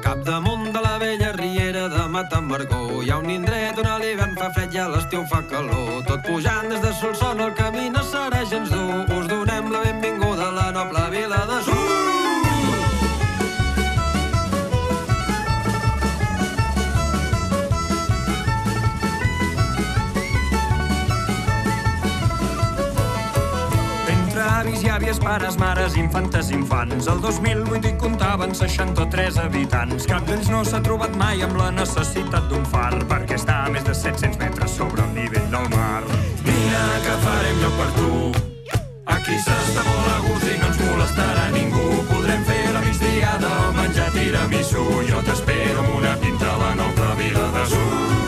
capdamunt de la vella riera de Matamargó hi ha un indret on a l'hivern fa fred i a l'estiu fa calor. Tot pujant des de Solsona el camí no serà gens dur. Us donem la benvinguda a la noble vila de Sur. Avis i àvies, pares, mares, infantes, infants. El 2008 hi comptaven 63 habitants. Cap d'ells no s'ha trobat mai amb la necessitat d'un far, perquè està a més de 700 metres sobre el nivell del mar. Vine que farem lloc per tu. Aquí s'està molt a gust i no ens molestarà ningú. Podrem fer la migdiada o menjar tiramisú. Jo t'espero amb una pinta a la noble vila de Sur.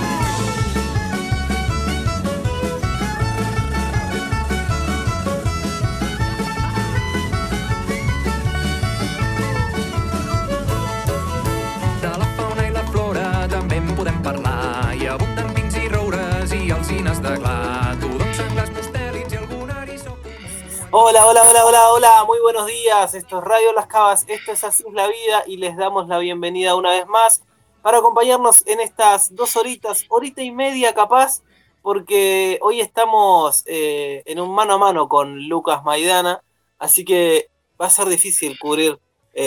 Podem parlar, hi abunden pins i roures i alzines de gla, tudons, senglars, mustèlids i algun eriçó. Hola, muy buenos días, esto es Radio Las Cavas, esto es Así es la Vida y les damos la bienvenida una vez más para acompañarnos en estas 2 horitas, horita y media capaz, porque hoy estamos en un mano a mano con Lucas Maidana, así que va a ser difícil cubrir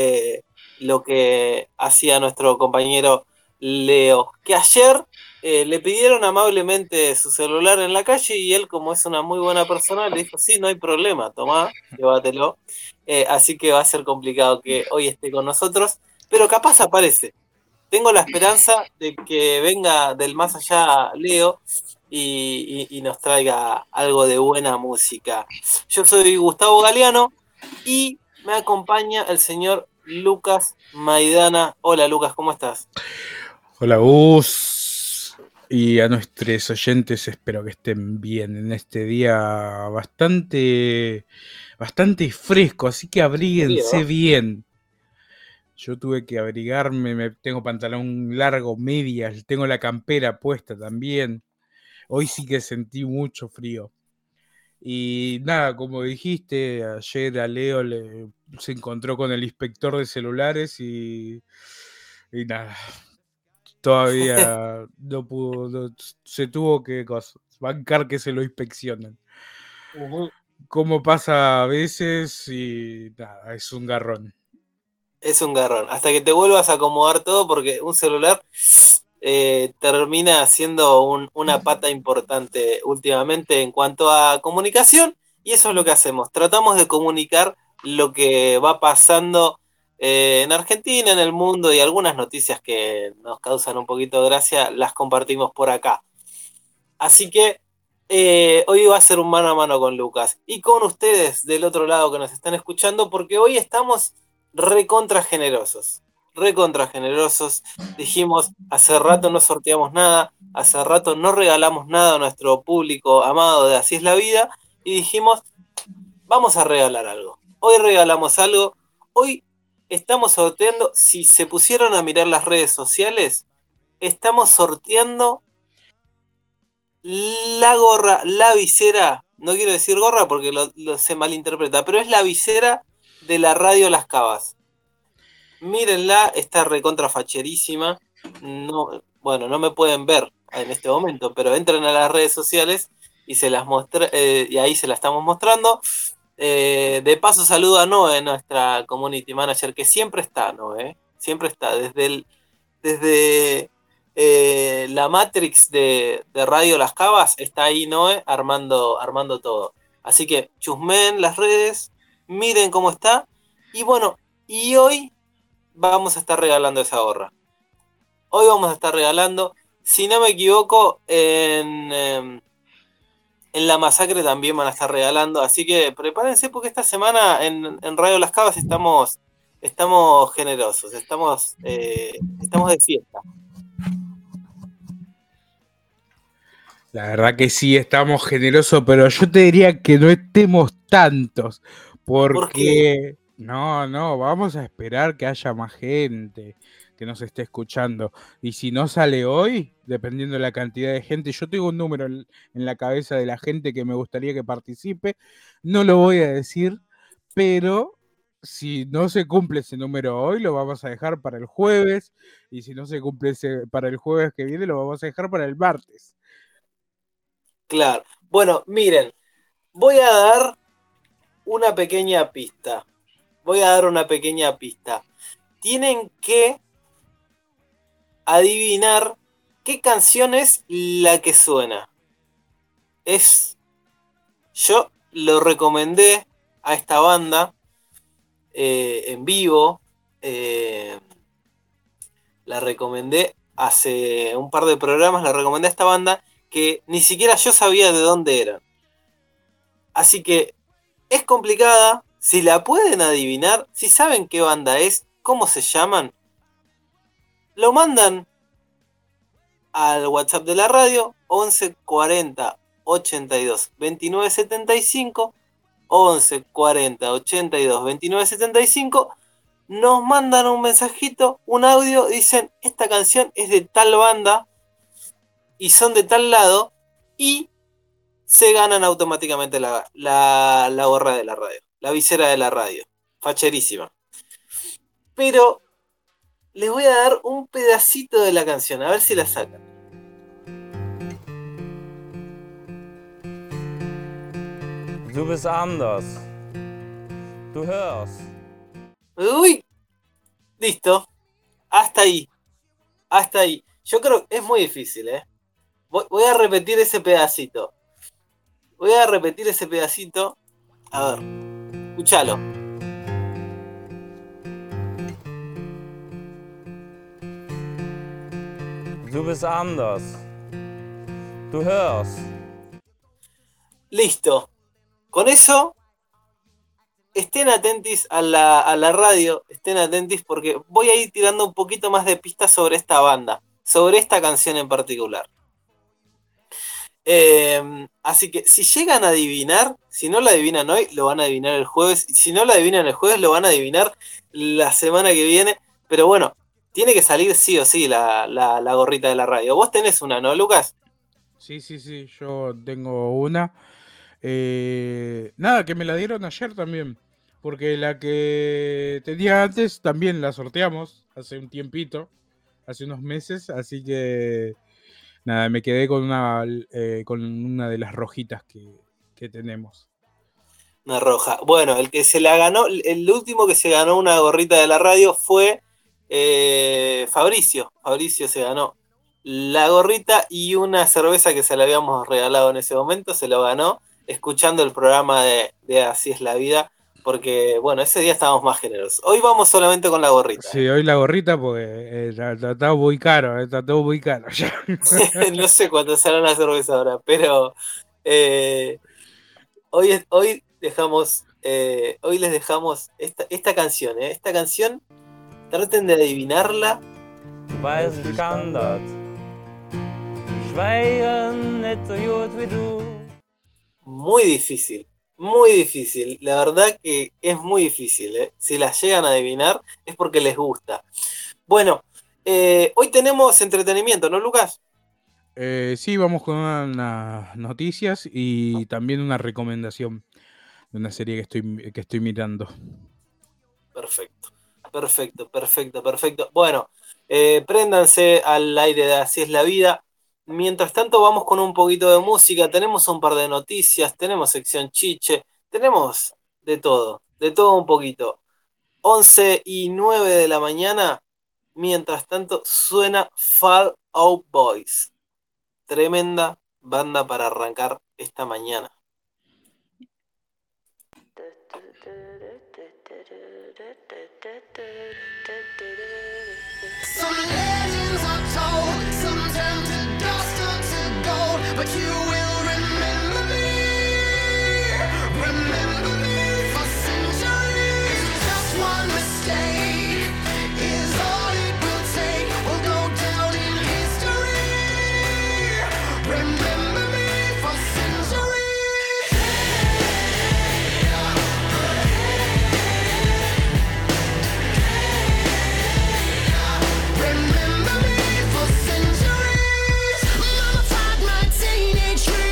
lo que hacía nuestro compañero Leo, que ayer le pidieron amablemente su celular en la calle y él, como es una muy buena persona, le dijo, sí, no hay problema, tomá, llévatelo. Así que va a ser complicado que hoy esté con nosotros, pero capaz aparece. Tengo la esperanza de que venga del más allá Leo y nos traiga algo de buena música. Yo soy Gustavo Galeano y me acompaña el señor Lucas Maidana. Hola Lucas, ¿cómo estás? Hola Gus, y a nuestros oyentes espero que estén bien en este día bastante fresco, así que abríguense bien. Yo tuve que abrigarme, tengo pantalón largo, medias, tengo la campera puesta también. Hoy sí que sentí mucho frío. Y nada, como dijiste, ayer a Leo se encontró con el inspector de celulares y nada. Todavía no pudo, se tuvo que bancar que se lo inspeccionen. Uh-huh. Como pasa a veces y nada, es un garrón. Es un garrón, hasta que te vuelvas a acomodar todo porque un celular termina siendo una pata importante últimamente en cuanto a comunicación y eso es lo que hacemos, tratamos de comunicar lo que va pasando en Argentina, en el mundo y algunas noticias que nos causan un poquito de gracia las compartimos por acá. Así que hoy va a ser un mano a mano con Lucas y con ustedes del otro lado que nos están escuchando porque hoy estamos recontra generosos. Dijimos, hace rato no sorteamos nada, hace rato no regalamos nada a nuestro público amado de Así es la Vida y dijimos, vamos a regalar algo. Hoy regalamos algo, hoy estamos sorteando, si se pusieron a mirar las redes sociales, estamos sorteando la gorra, la visera, no quiero decir gorra porque lo se malinterpreta, pero es la visera de la Radio Las Cavas. Mírenla, está recontra facherísima. No, bueno, no me pueden ver en este momento, pero entren a las redes sociales y se las y ahí se la estamos mostrando. De paso saludo a Noé, nuestra community manager, que siempre está, Noé, siempre está, desde la Matrix de Radio Las Cavas, está ahí Noé armando todo. Así que chusmen las redes, miren cómo está, y bueno, y hoy vamos a estar regalando esa gorra. Hoy vamos a estar regalando, si no me equivoco, en La Masacre también van a estar regalando, así que prepárense porque esta semana en Radio Las Cavas estamos generosos, estamos de fiesta. La verdad que sí, estamos generosos, pero yo te diría que no estemos tantos, porque ¿Por qué? No, vamos a esperar que haya más gente que nos esté escuchando. Y si no sale hoy, dependiendo de la cantidad de gente, yo tengo un número en la cabeza de la gente que me gustaría que participe, no lo voy a decir, pero si no se cumple ese número hoy, lo vamos a dejar para el jueves. Y si no se cumple para el jueves que viene, lo vamos a dejar para el martes. Claro. Bueno, miren, voy a dar una pequeña pista. Tienen que adivinar qué canción es la que suena. Yo lo recomendé a esta banda en vivo. La recomendé hace un par de programas, la recomendé a esta banda que ni siquiera yo sabía de dónde eran. Así que es complicada. Si la pueden adivinar, si saben qué banda es, cómo se llaman, lo mandan al WhatsApp de la radio 11 40 82 29 75, 11 40 82 29 75. Nos mandan un mensajito, un audio, dicen esta canción es de tal banda y son de tal lado, y se ganan automáticamente la gorra de la radio, la visera de la radio. Facherísima. Pero les voy a dar un pedacito de la canción, a ver si la sacan. Du bist anders. Du hörst. Uy, listo. Hasta ahí. Yo creo que es muy difícil, ¿eh? Voy a repetir ese pedacito. A ver, escúchalo. Du bist anders. Du hörst. Listo. Con eso, estén atentos a la radio, estén atentos porque voy a ir tirando un poquito más de pistas sobre esta banda, sobre esta canción en particular. Así que si llegan a adivinar, si no la adivinan hoy, lo van a adivinar el jueves. Si no la adivinan el jueves, lo van a adivinar la semana que viene. Pero bueno, tiene que salir sí o sí la gorrita de la radio. Vos tenés una, ¿no, Lucas? Sí, yo tengo una. Nada, que me la dieron ayer también. Porque la que tenía antes también la sorteamos hace un tiempito, hace unos meses. Así que nada, me quedé con una de las rojitas que tenemos. Una roja. Bueno, el que se la ganó, el último que se ganó una gorrita de la radio fue Fabricio. Fabricio se ganó la gorrita y una cerveza que se le habíamos regalado en ese momento. Se lo ganó escuchando el programa de Así es la vida. Porque, bueno, ese día estábamos más generosos. Hoy vamos solamente con la gorrita. Sí, hoy la gorrita porque está muy caro. Está todo muy caro. No sé cuánto será una cerveza ahora, pero hoy les dejamos esta canción. Esta canción, traten de adivinarla. Weiß ich kann das. Schweigen nicht so gut wie du. Muy difícil. Muy difícil, la verdad que es muy difícil, ¿eh? Si las llegan a adivinar es porque les gusta. Bueno, hoy tenemos entretenimiento, ¿no, Lucas? Sí, vamos con unas noticias y también una recomendación de una serie que estoy mirando. Perfecto. Bueno, préndanse al aire de Así es la vida. Mientras tanto vamos con un poquito de música, tenemos un par de noticias, tenemos sección chiche, tenemos de todo un poquito. 11:09 de la mañana, mientras tanto suena Fall Out Boys. Tremenda banda para arrancar esta mañana. Some legends are told, some turn to dust or to gold, but you will remember me for centuries. Just one mistake is all it will take. We'll go down in history. Remember me for centuries. Remember me for centuries. Mama tied my teenage dreams.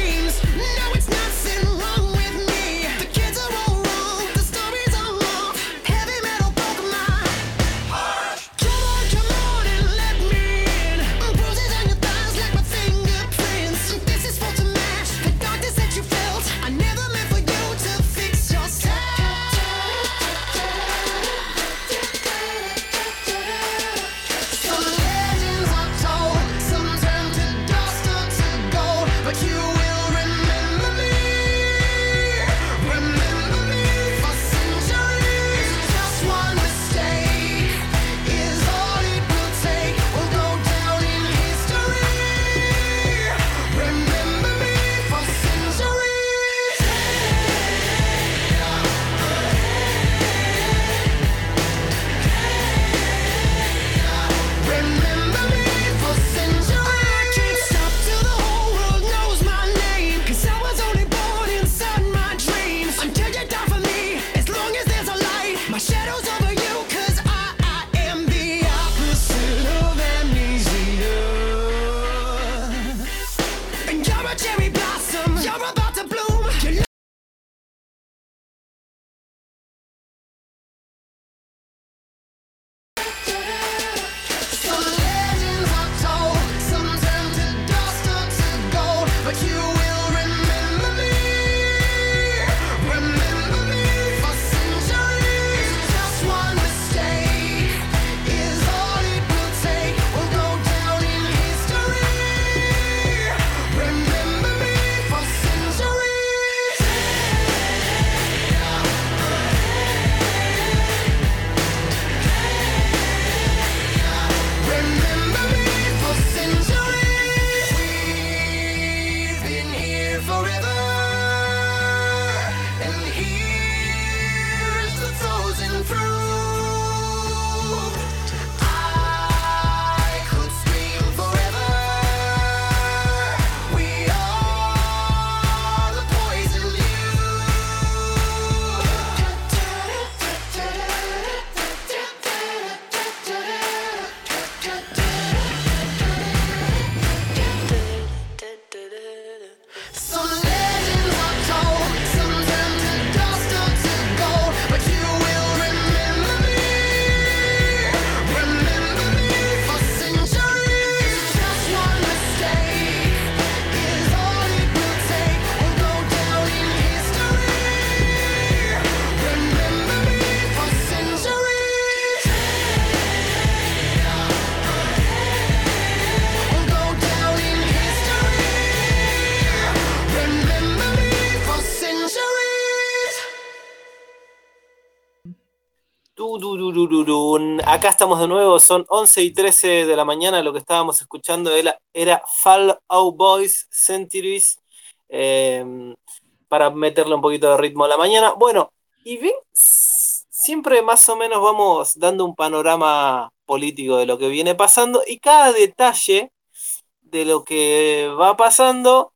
Acá estamos de nuevo, son 11:13 de la mañana. Lo que estábamos escuchando era Fall Out Boys Centuries, para meterle un poquito de ritmo a la mañana. Bueno, y ven, siempre más o menos vamos dando un panorama político de lo que viene pasando, y cada detalle de lo que va pasando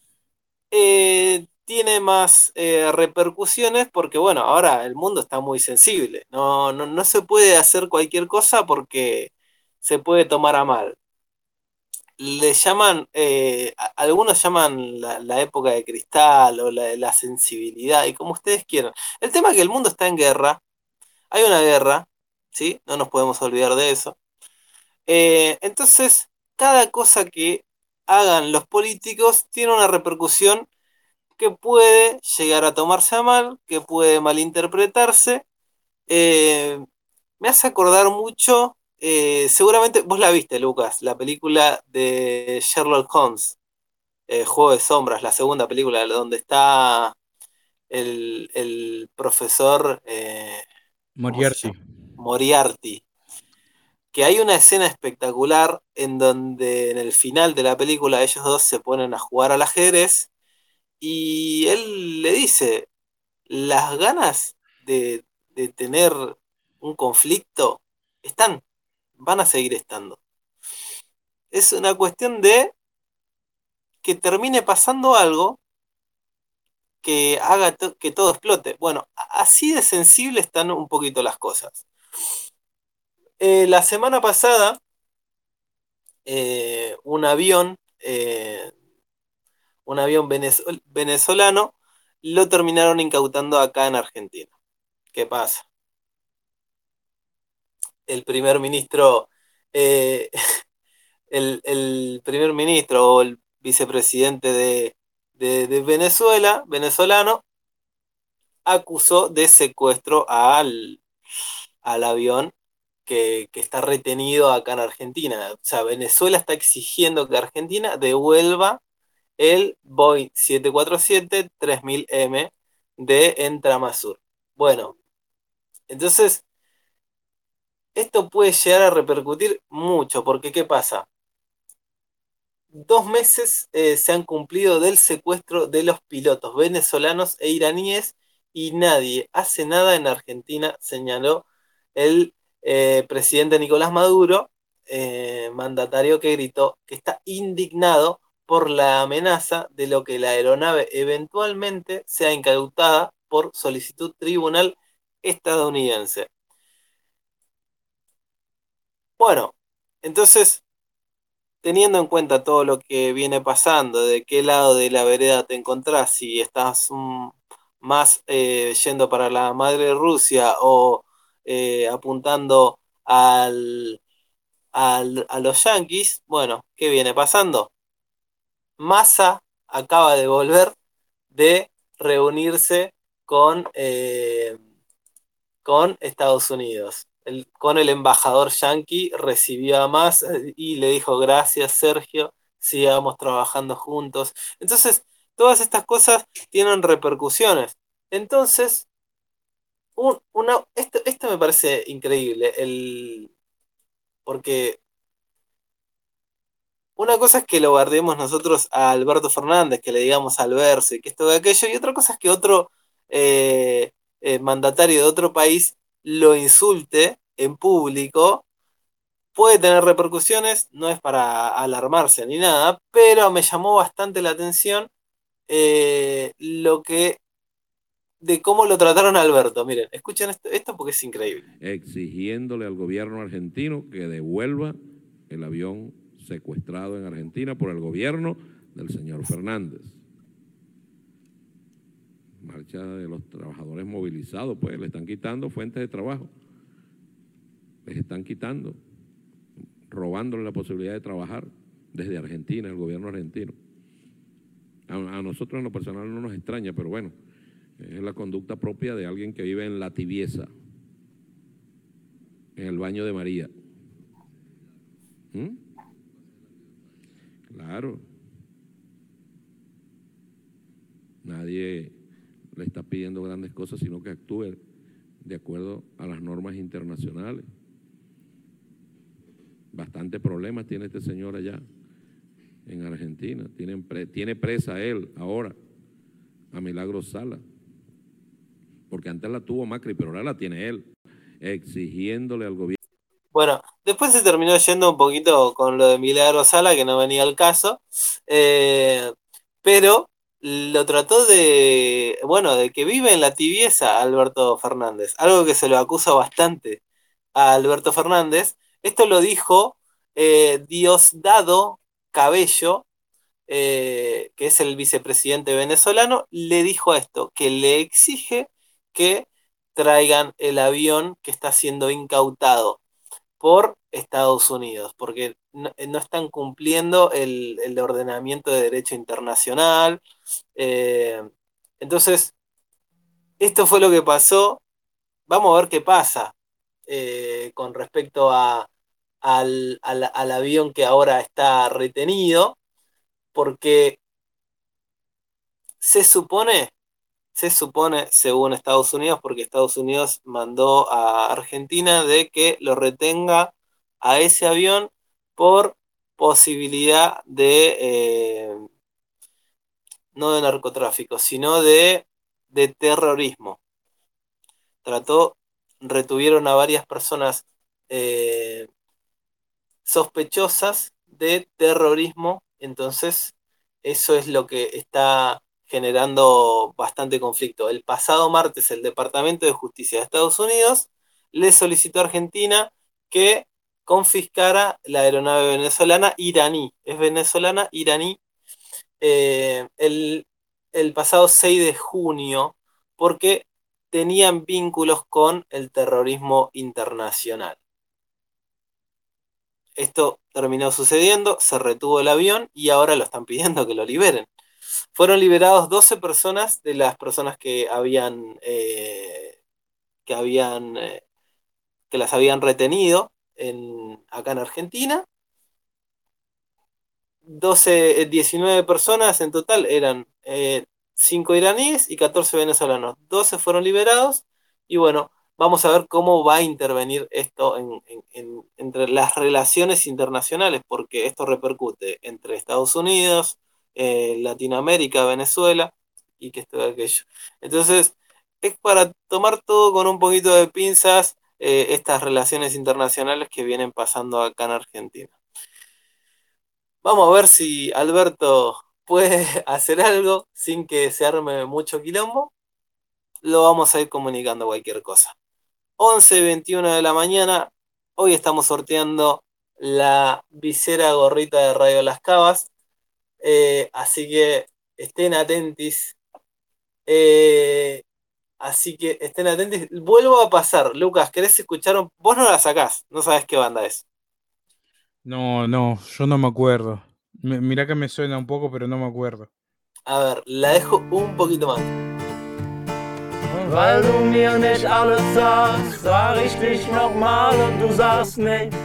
tiene más repercusiones, porque bueno, ahora el mundo está muy sensible. No se puede hacer cualquier cosa porque se puede tomar a mal. Le llaman, algunos llaman la época de cristal o la sensibilidad, y como ustedes quieran. El tema es que el mundo está en guerra, hay una guerra, ¿sí? No nos podemos olvidar de eso. Entonces, cada cosa que hagan los políticos tiene una repercusión que puede llegar a tomarse a mal, que puede malinterpretarse. Eh, Me hace acordar mucho, seguramente vos la viste, Lucas, la película de Sherlock Holmes, Juego de Sombras, la segunda película, donde está el profesor, ¿cómo se Moriarty. llama? Moriarty. Que hay una escena espectacular en donde en el final de la película ellos dos se ponen a jugar al ajedrez, y él le dice, las ganas de tener un conflicto están, van a seguir estando. Es una cuestión de que termine pasando algo que haga que todo explote. Bueno, así de sensible están un poquito las cosas. La semana pasada, un avión, venezolano, lo terminaron incautando acá en Argentina. ¿Qué pasa? El primer ministro, eh, el primer ministro o el vicepresidente de Venezuela, venezolano, acusó de secuestro al avión que está retenido acá en Argentina. O sea, Venezuela está exigiendo que Argentina devuelva el Boeing 747-3000M de Entramasur. Bueno, entonces esto puede llegar a repercutir mucho, porque ¿qué pasa? 2 meses se han cumplido del secuestro de los pilotos venezolanos e iraníes, y nadie hace nada en Argentina, señaló el presidente Nicolás Maduro, mandatario que gritó que está indignado por la amenaza de lo que la aeronave eventualmente sea incautada por solicitud tribunal estadounidense. Bueno, entonces, teniendo en cuenta todo lo que viene pasando, de qué lado de la vereda te encontrás, si estás más yendo para la madre Rusia o apuntando a los yanquis, bueno, ¿qué viene pasando? Massa acaba de volver de reunirse con Estados Unidos. Con el embajador yanqui recibió a Massa y le dijo: gracias, Sergio, sigamos trabajando juntos. Entonces, todas estas cosas tienen repercusiones. Entonces, esto me parece increíble, porque una cosa es que lo guardemos nosotros a Alberto Fernández, que le digamos al verse, que esto de aquello, y otra cosa es que otro eh, mandatario de otro país lo insulte en público. Puede tener repercusiones, no es para alarmarse ni nada, pero me llamó bastante la atención lo que de cómo lo trataron a Alberto. Miren, escuchen esto porque es increíble. Exigiéndole al gobierno argentino que devuelva el avión secuestrado en Argentina por el gobierno del señor Fernández. Marcha de los trabajadores movilizados, pues le están quitando fuentes de trabajo, les están quitando, robándole la posibilidad de trabajar desde Argentina, el gobierno argentino. A nosotros en lo personal no nos extraña, pero bueno, es la conducta propia de alguien que vive en la tibieza, en el baño de María. Claro. Nadie le está pidiendo grandes cosas, sino que actúe de acuerdo a las normas internacionales. Bastante problemas tiene este señor allá en Argentina. Tiene presa él ahora a Milagros Sala, porque antes la tuvo Macri, pero ahora la tiene él, exigiéndole al gobierno. Bueno, después se terminó yendo un poquito con lo de Milagros Sala, que no venía al caso, pero lo trató de que vive en la tibieza a Alberto Fernández, algo que se lo acusa bastante a Alberto Fernández. Esto lo dijo Diosdado Cabello, que es el vicepresidente venezolano, le dijo esto, que le exige que traigan el avión que está siendo incautado por Estados Unidos, porque no están cumpliendo el ordenamiento de derecho internacional. Entonces, esto fue lo que pasó. Vamos a ver qué pasa con respecto al avión que ahora está retenido, porque se supone, según Estados Unidos, porque Estados Unidos mandó a Argentina de que lo retenga a ese avión por posibilidad de, no de narcotráfico, sino de terrorismo. Retuvieron a varias personas sospechosas de terrorismo, entonces eso es lo que está generando bastante conflicto. El pasado martes el Departamento de Justicia de Estados Unidos le solicitó a Argentina que confiscara la aeronave venezolana iraní. Es venezolana iraní, el pasado 6 de junio, porque tenían vínculos con el terrorismo internacional. Esto terminó sucediendo, se retuvo el avión y ahora lo están pidiendo que lo liberen. Fueron liberados 12 personas de las personas que las habían retenido acá en Argentina. 19 personas en total, eran 5 iraníes y 14 venezolanos. 12 fueron liberados y bueno, vamos a ver cómo va a intervenir esto entre las relaciones internacionales, porque esto repercute entre Estados Unidos, Latinoamérica, Venezuela y que esto y aquello. Entonces, es para tomar todo con un poquito de pinzas estas relaciones internacionales que vienen pasando acá en Argentina. Vamos a ver si Alberto puede hacer algo sin que se arme mucho quilombo. Lo vamos a ir comunicando cualquier cosa. 11:21 de la mañana. Hoy estamos sorteando la visera gorrita de Radio Las Cavas. Así que estén atentis. Vuelvo a pasar. Lucas, ¿querés escuchar? Vos no la sacás. No sabés qué banda es. No, yo no me acuerdo. Mirá que me suena un poco, pero no me acuerdo. A ver, la dejo un poquito más. Weil du mir nicht alles sagst, sag ich dich nochmal und du sagst nichts.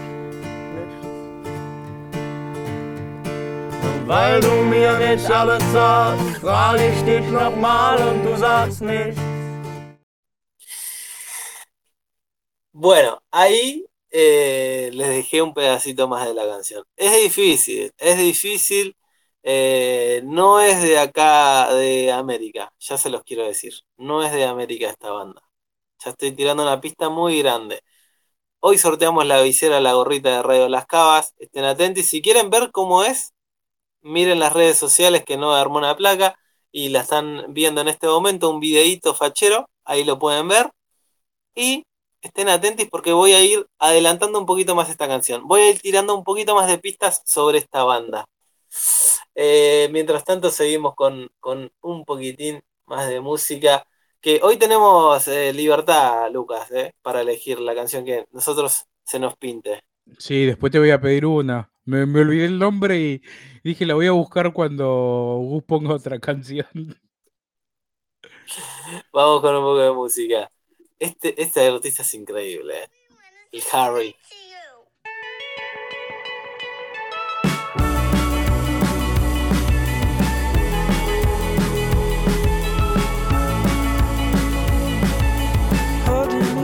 Und weil du mir nicht alles sagst, frag ich dich nochmal und du sagst nichts. Bueno, ahí les dejé un pedacito más de la canción. Es difícil. No es de acá, de América, ya se los quiero decir. No es de América esta banda. Ya estoy tirando una pista muy grande. Hoy sorteamos la visera, la gorrita de Radio Las Cavas. Estén atentos. Si quieren ver cómo es, miren las redes sociales que no armó una placa y la están viendo en este momento, un videíto fachero. Ahí lo pueden ver. Y estén atentos porque voy a ir adelantando un poquito más esta canción. Voy a ir tirando un poquito más de pistas sobre esta banda. Mientras tanto seguimos con un poquitín más de música, que hoy tenemos libertad, Lucas, para elegir la canción que nosotros se nos pinte. Sí, después te voy a pedir una. Me olvidé el nombre y dije la voy a buscar cuando Gus ponga otra canción. Vamos con un poco de música. Este artista es increíble, el Harry. Holding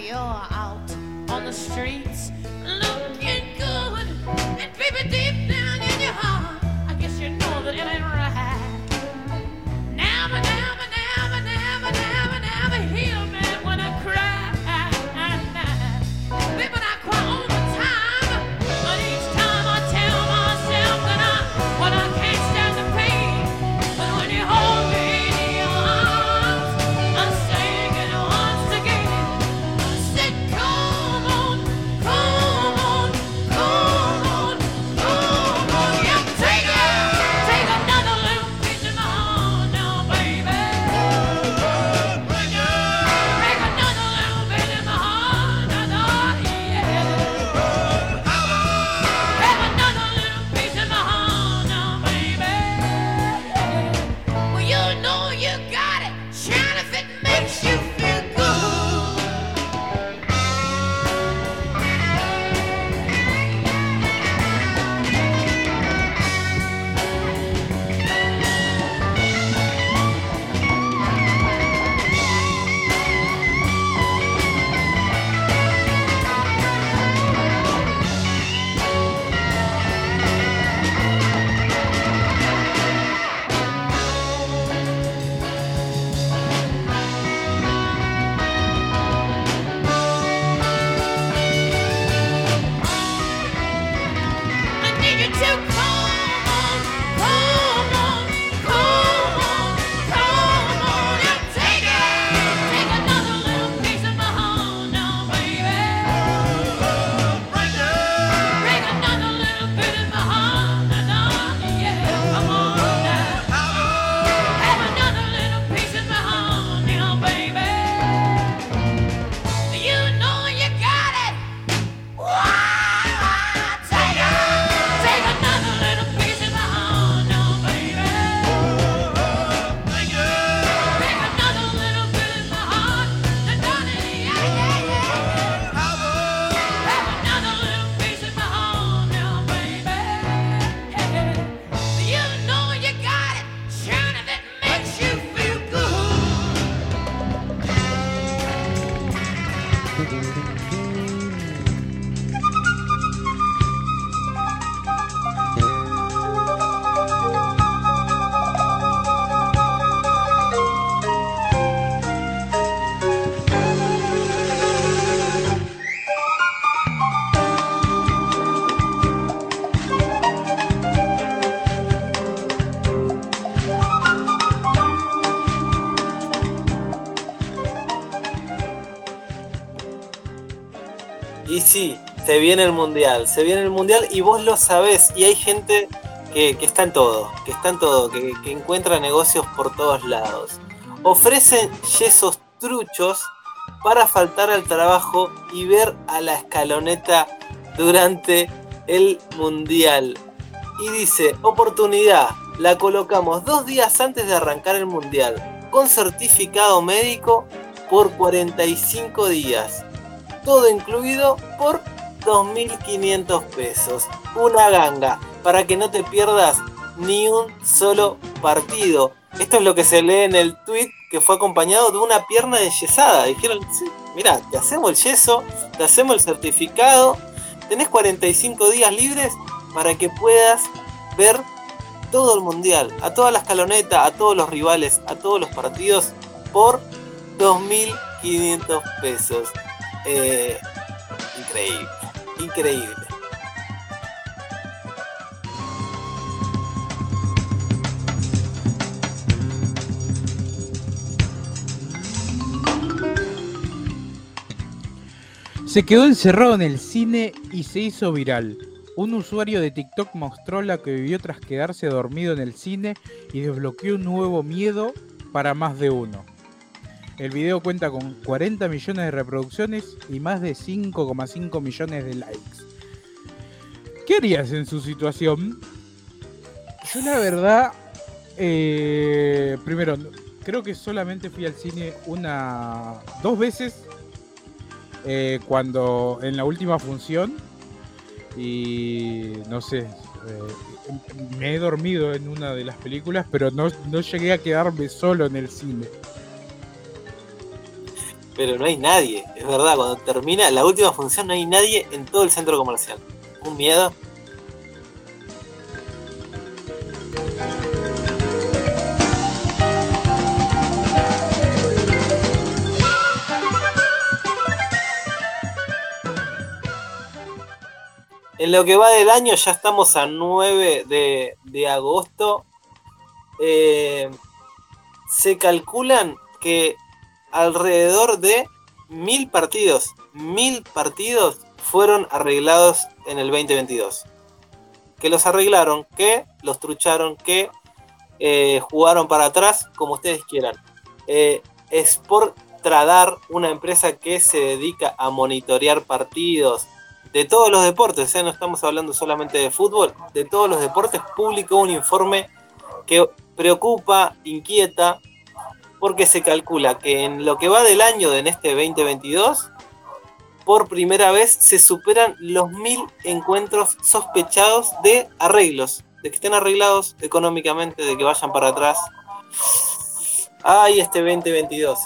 you're out on the streets looking good. And baby, deep down in your heart, I guess you know that it ain't right. Never, never, never, never, never, never heal me when I cry. Baby, I cry all the time, but each time I tell myself that I can't stand the pain. But when you hold me in your arms, I'm singing once again. I said, come on, come on, come on, come on. Yeah, take another little piece of my heart now, baby. Take another little bit of my heart now, yeah. Have another little piece of my heart now, baby. Well, you know you got it, shine if it makes you feel good. I need you to come on, come on, come on, come on, and take another little piece of my heart now, baby. Break another little bit of my heart now, yeah, come on now. Have another little piece of my heart now, baby. You know you got it. Take another little piece of my heart now, baby. Take another little bit of my heart, and darling, yeah. Have another little piece of my heart now, baby. You know you got it, shine if it makes you feel good. Y sí, se viene el mundial y vos lo sabés. Y hay gente que está en todo, que encuentra negocios por todos lados. Ofrecen yesos truchos para faltar al trabajo y ver a la escaloneta durante el mundial. Y dice, oportunidad, la colocamos 2 días antes de arrancar el mundial, con certificado médico por 45 días. Todo incluido por 2.500 pesos. Una ganga, para que no te pierdas ni un solo partido. Esto es lo que se lee en el tweet, que fue acompañado de una pierna enyesada. Dijeron, sí, mirá, te hacemos el yeso, te hacemos el certificado, tenés 45 días libres para que puedas ver todo el mundial, a toda la escaloneta, a todos los rivales, a todos los partidos, por 2.500 pesos. Increíble. Se quedó encerrado en el cine y se hizo viral. Un usuario de TikTok mostró lo que vivió tras quedarse dormido en el cine y desbloqueó un nuevo miedo para más de uno. El video cuenta con 40 millones de reproducciones y más de 5,5 millones de likes. ¿Qué harías en su situación? Yo la verdad, primero, creo que solamente fui al cine 2 veces, cuando en la última función, y no sé, me he dormido en una de las películas, pero no llegué a quedarme solo en el cine. pero no hay nadie, es verdad, cuando termina la última función no hay nadie en todo el centro comercial. Un miedo. En lo que va del año, ya estamos a 9 de agosto. Se calculan que alrededor de 1000 partidos fueron arreglados en el 2022. Que los arreglaron, que los trucharon, que jugaron para atrás, como ustedes quieran. Sport Tradar, una empresa que se dedica a monitorear partidos de todos los deportes, no estamos hablando solamente de fútbol, de todos los deportes, publicó un informe que preocupa, inquieta, porque se calcula que en lo que va del año, en este 2022, por primera vez se superan los 1000 encuentros sospechados de arreglos, de que estén arreglados económicamente, de que vayan para atrás. Ay, este 2022,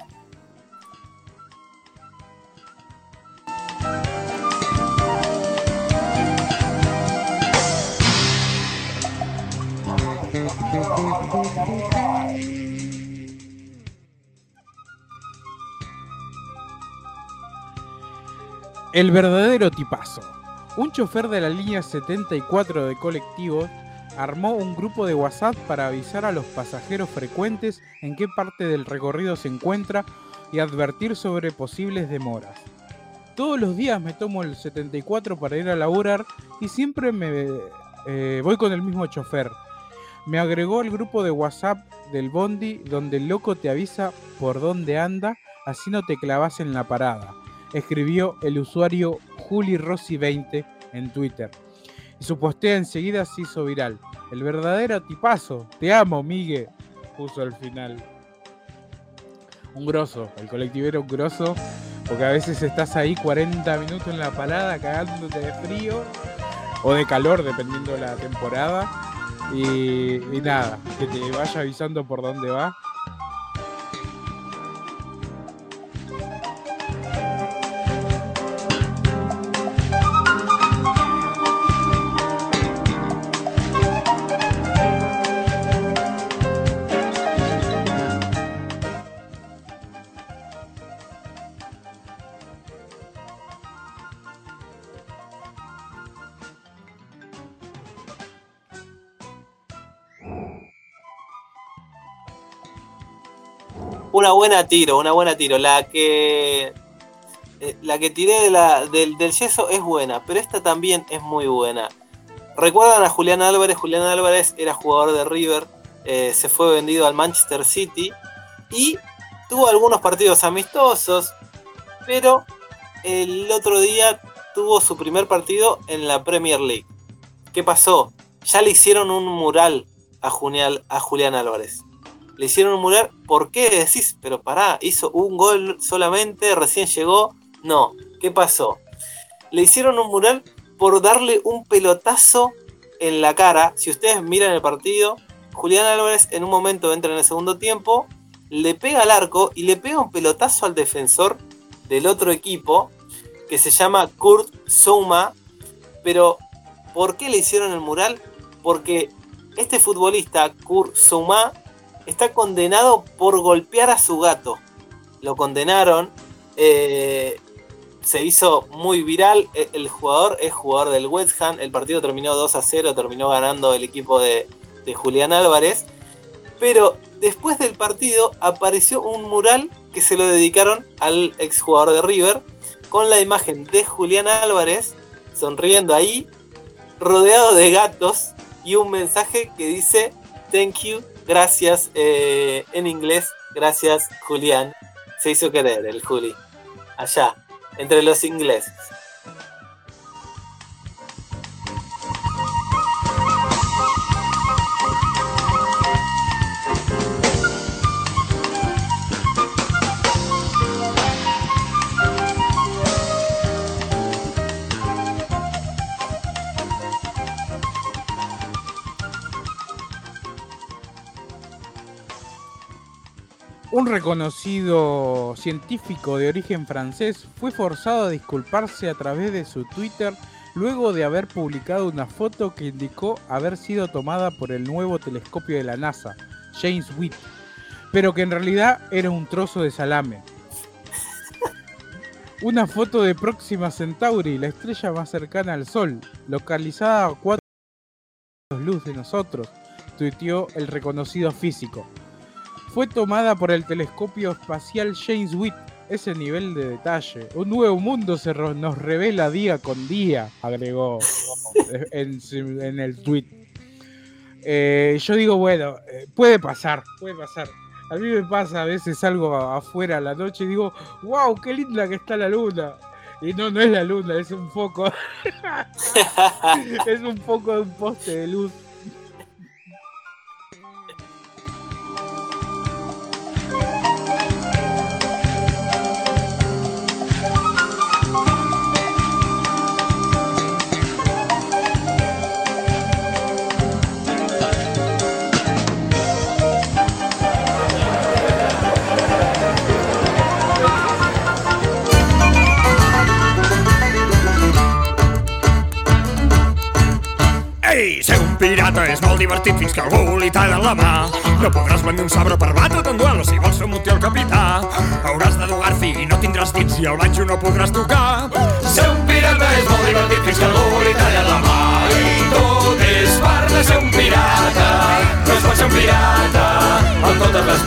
El verdadero tipazo. Un chofer de la línea 74 de colectivos armó un grupo de WhatsApp para avisar a los pasajeros frecuentes en qué parte del recorrido se encuentra y advertir sobre posibles demoras. Todos los días me tomo el 74 para ir a laburar y siempre voy con el mismo chofer. Me agregó al grupo de WhatsApp del bondi donde el loco te avisa por dónde anda, así no te clavas en la parada, escribió el usuario JuliRossi20 en Twitter. Y su posteo enseguida se hizo viral. El verdadero tipazo, te amo, Migue, puso al final. Un grosso, el colectivero grosso, porque a veces estás ahí 40 minutos en la parada cagándote de frío o de calor, dependiendo de la temporada. Y nada, que te vaya avisando por dónde va. Una buena tiro. La que tiré del yeso es buena, pero esta también es muy buena. ¿Recuerdan a Julián Álvarez? Julián Álvarez era jugador de River, se fue vendido al Manchester City y tuvo algunos partidos amistosos, pero el otro día tuvo su primer partido en la Premier League. ¿Qué pasó? Ya le hicieron un mural a Julián Álvarez. Le hicieron un mural, ¿por qué decís? Pero pará, hizo un gol solamente, recién llegó. No, ¿qué pasó? Le hicieron un mural por darle un pelotazo en la cara. Si ustedes miran el partido, Julián Álvarez en un momento entra en el segundo tiempo, le pega al arco y le pega un pelotazo al defensor del otro equipo, que se llama Kurt Zouma. Pero, ¿por qué le hicieron el mural? Porque este futbolista, Kurt Zouma, está condenado por golpear a su gato. Lo condenaron. Se hizo muy viral. El jugador es jugador del West Ham. El partido terminó 2-0. Terminó ganando el equipo de Julián Álvarez. Pero después del partido apareció un mural que se lo dedicaron al exjugador de River, con la imagen de Julián Álvarez sonriendo ahí, rodeado de gatos, y un mensaje que dice thank you, gracias, en inglés, gracias Julián. Se hizo querer el Juli, allá, entre los ingleses. Un reconocido científico de origen francés fue forzado a disculparse a través de su Twitter luego de haber publicado una foto que indicó haber sido tomada por el nuevo telescopio de la NASA, James Webb, pero que en realidad era un trozo de salame. Una foto de Próxima Centauri, la estrella más cercana al Sol, localizada a 4 años luz de nosotros, tuiteó el reconocido físico. Fue tomada por el telescopio espacial James Webb. Ese nivel de detalle. Un nuevo mundo nos revela día con día, agregó en el tweet. Yo digo, bueno, puede pasar. A mí me pasa, a veces salgo afuera a la noche y digo, wow, qué linda que está la luna. Y no es la luna, es un foco. Es un foco de un poste de luz. Ei, ser un pirata és molt divertit fins que algú li talla la mà. No podràs blandir un sabre per batre't en duel o si vols fer mutir el capità. Hauràs de dur garfi i no tindràs dits i el banjo no podràs tocar. Ser un pirata és molt divertit fins que algú li talla la mà. I tot és part de ser un pirata. No es pot ser un pirata en totes les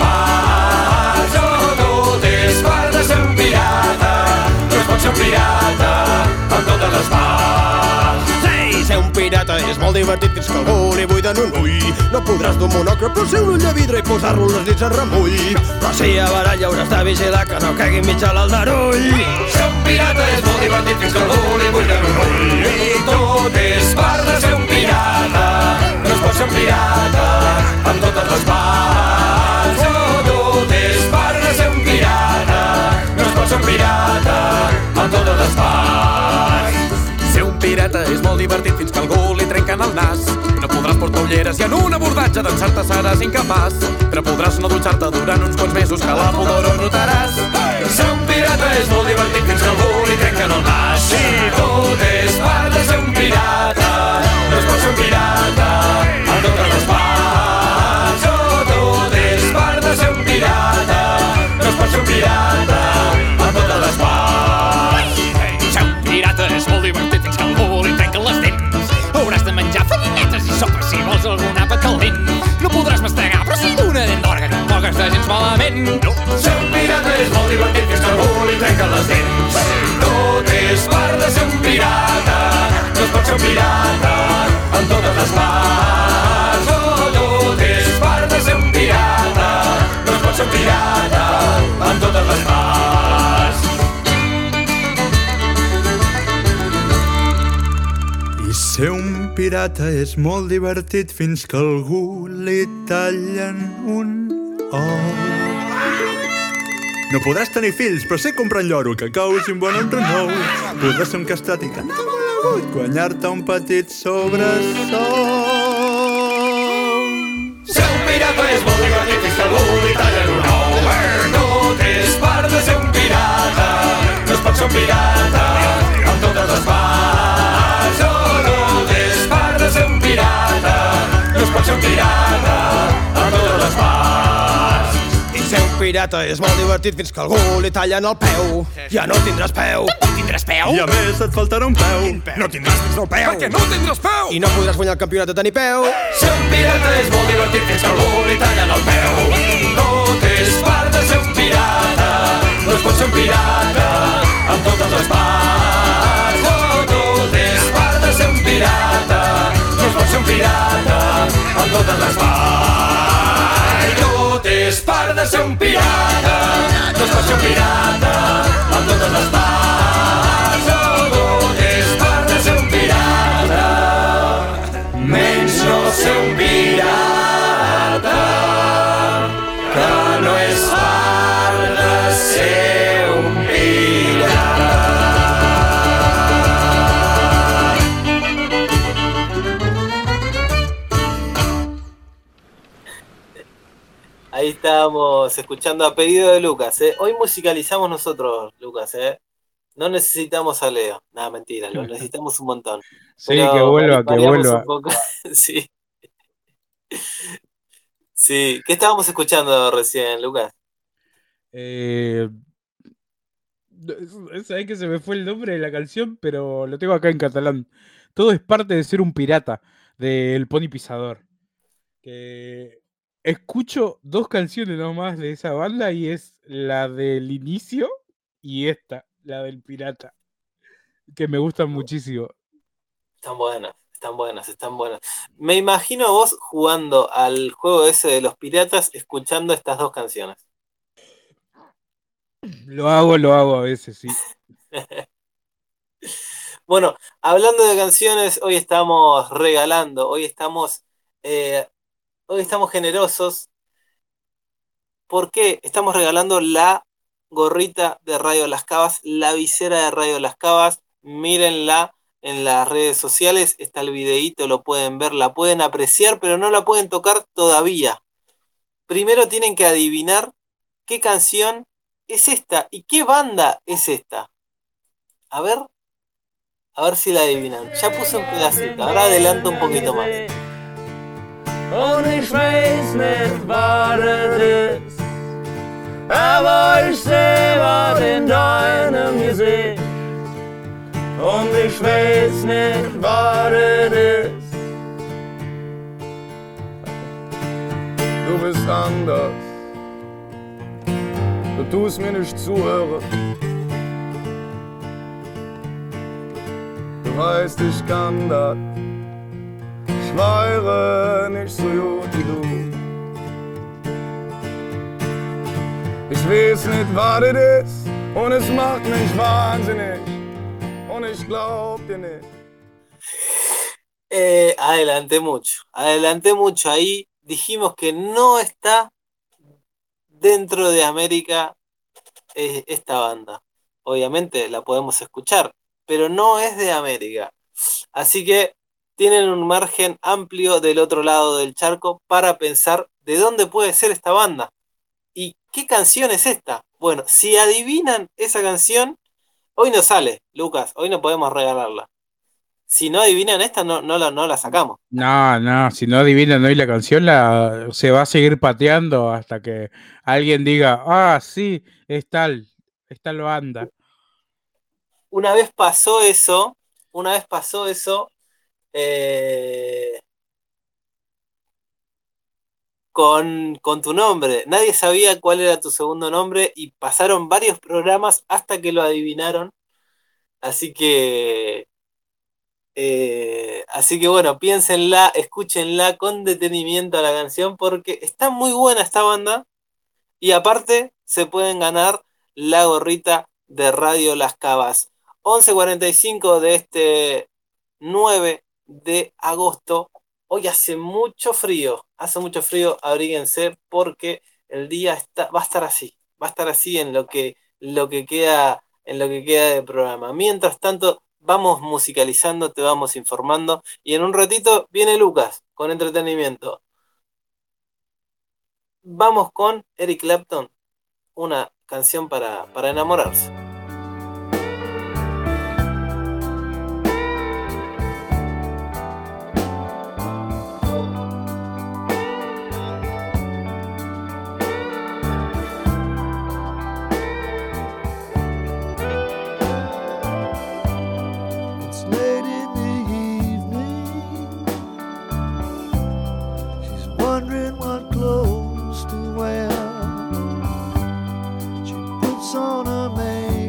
parts. Oh, tot és part de ser un pirata. No es pot ser un pirata en totes les parts. Ser un pirata és molt divertit fins que algú li buiden un ull. No podràs dur monocle però ser un ull de vidre i posar-lo les nits en remull. Però si a baralla hauràs de vigilar que no caigui mig a l'aldarull. Ser un pirata és molt divertit fins que algú li buiden un ull. I tot és part de ser un pirata. No es pot ser un pirata en totes les parts. Oh, tot és part de ser un pirata. No es pot ser un pirata en totes les parts. Ser un pirata és molt divertit fins que algú li trenquen el nas. No podràs portar ulleres i en un abordatge dansar-te seràs incapaç. Però podràs no dutxar-te durant uns quants mesos que la pudor ho notaràs. Ser un pirata és molt divertit fins que algú li trenquen el nas. I tot és part de ser un pirata. No es pot ser un pirata en totes les parts. Oh, tot és part de ser un pirata. No es pot ser un pirata en totes les parts. Ser un pirata és molt divertit fins que algú li trenquen les dents. Hauràs de menjar fallinetes i sopes si vols algun àpat calent. No podràs mastegar però si d'una dent d'òrgan tampoc està gens malament. No. Ser un pirata és molt divertit fins que algú li trenquen les dents. Tot és part de ser un pirata. No es pot ser un pirata en totes les parts. Oh, tot és part de ser un pirata. No es pot ser un pirata en totes les parts. I ser un pirata és molt divertit fins que algú li tallen un ou. No podràs tenir fills, però sé comprar lloro que causi un bon enrenou. Podràs ser un castrat i cantar molt agut, guanyar-te un petit sobresou. Ser un pirata és molt divertit fins que algú li tallen un ou. Tot és part de ser un pirata. No es pot ser un pirata en totes les parts. Oh, tot és part de ser un pirata. No es pot ser un pirata en totes les parts. I ser un pirata és molt divertit fins que algú li tallen el peu. Ja no tindràs peu. Tampoc tindràs peu. I a més et faltarà un peu. No tindràs dins del peu. Perquè no tindràs peu. I no podràs guanyar el campionat de tenir peu. Ser un pirata és molt divertit fins que algú li tallen el peu. Tot és part de ser un pirata. No es pot ser un pirata en totes les parts. Oh, tot és part de ser un pirata. No es pot ser un pirata en totes les parts. Tot és part de ser un pirata. No es pot ser un pirata en totes les parts. Oh, tot és part de ser un pirata. Menys no ser un pirata, que no és part de ser un pirata. Ahí estábamos Estamos escuchando a pedido de Lucas. Hoy musicalizamos nosotros, Lucas. No necesitamos a Leo. Nada, mentira, lo necesitamos un montón. Sí, que vuelva, que variamos vuelva. un poco. Sí. Sí. ¿Qué estábamos escuchando recién, Lucas? Sabés que se me fue el nombre de la canción, pero lo tengo acá en catalán. Todo es parte de ser un pirata, del Pony Pisador. Que escucho 2 canciones nomás de esa banda y es la del inicio y esta, la del pirata, que me gustan muchísimo. Están buenas, están buenas, están buenas. Me imagino a vos jugando al juego ese de los piratas escuchando estas 2 canciones. Lo hago a veces, sí. Bueno, hablando de canciones, hoy estamos regalando, hoy estamos generosos. ¿Por qué? Estamos regalando la gorrita de Radio Las Cavas, la visera de Radio Las Cavas. Mírenla en las redes sociales, está el videíto, lo pueden ver, la pueden apreciar, pero no la pueden tocar todavía. Primero tienen que adivinar qué canción es esta y qué banda es esta. A ver si la adivinan. Ya puse un pedacito, ahora adelanto un poquito más. Und ich weiß nicht, was es ist, aber ich seh was in deinem Gesicht. Und ich weiß nicht, was es ist. Du bist anders, du tust mir nicht zuhören. Du weißt, ich kann das. Ich wäre nicht so gut wie du. Ich weiß nicht, was es ist, und es macht mich wahnsinnig. Und ich glaub dir nicht. Adelanté mucho. Ahí dijimos que no está dentro de América esta banda. Obviamente la podemos escuchar, pero no es de América. Así que tienen un margen amplio del otro lado del charco para pensar de dónde puede ser esta banda. ¿Y qué canción es esta? Bueno, si adivinan esa canción, hoy no sale, Lucas, hoy no podemos regalarla. Si no adivinan esta, no la sacamos. No, si no adivinan hoy la canción, se va a seguir pateando hasta que alguien diga, sí, es tal banda. Una vez pasó eso, con tu nombre. Nadie sabía cuál era tu segundo nombre y pasaron varios programas hasta que lo adivinaron. Así que bueno, piénsenla, escúchenla con detenimiento a la canción porque está muy buena esta banda y aparte se pueden ganar la gorrita de Radio Las Cavas. 11:45 de este 9 de agosto. Hoy hace mucho frío, abríguense porque el día va a estar así en lo que queda de programa. Mientras tanto, vamos musicalizando, te vamos informando y en un ratito viene Lucas con entretenimiento. Vamos con Eric Clapton, una canción para enamorarse. It's late in the evening. She's wondering what clothes to wear. She puts on her makeup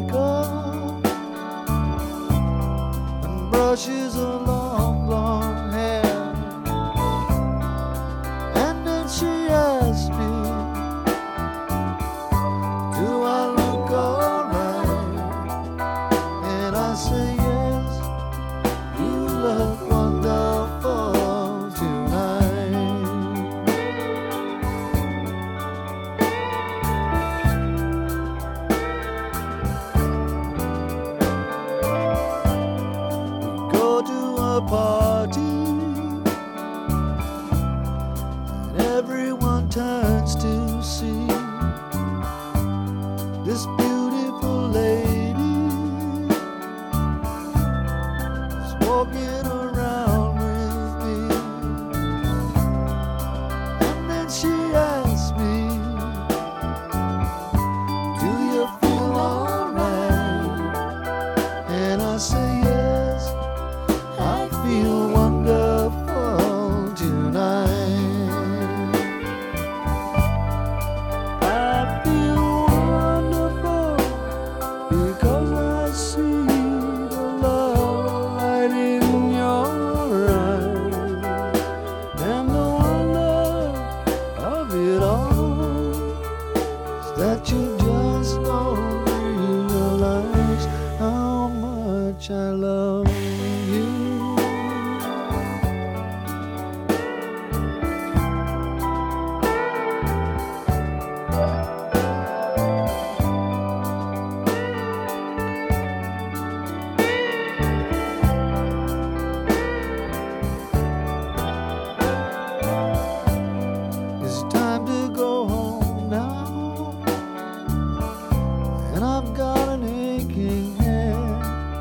I've got an aching head.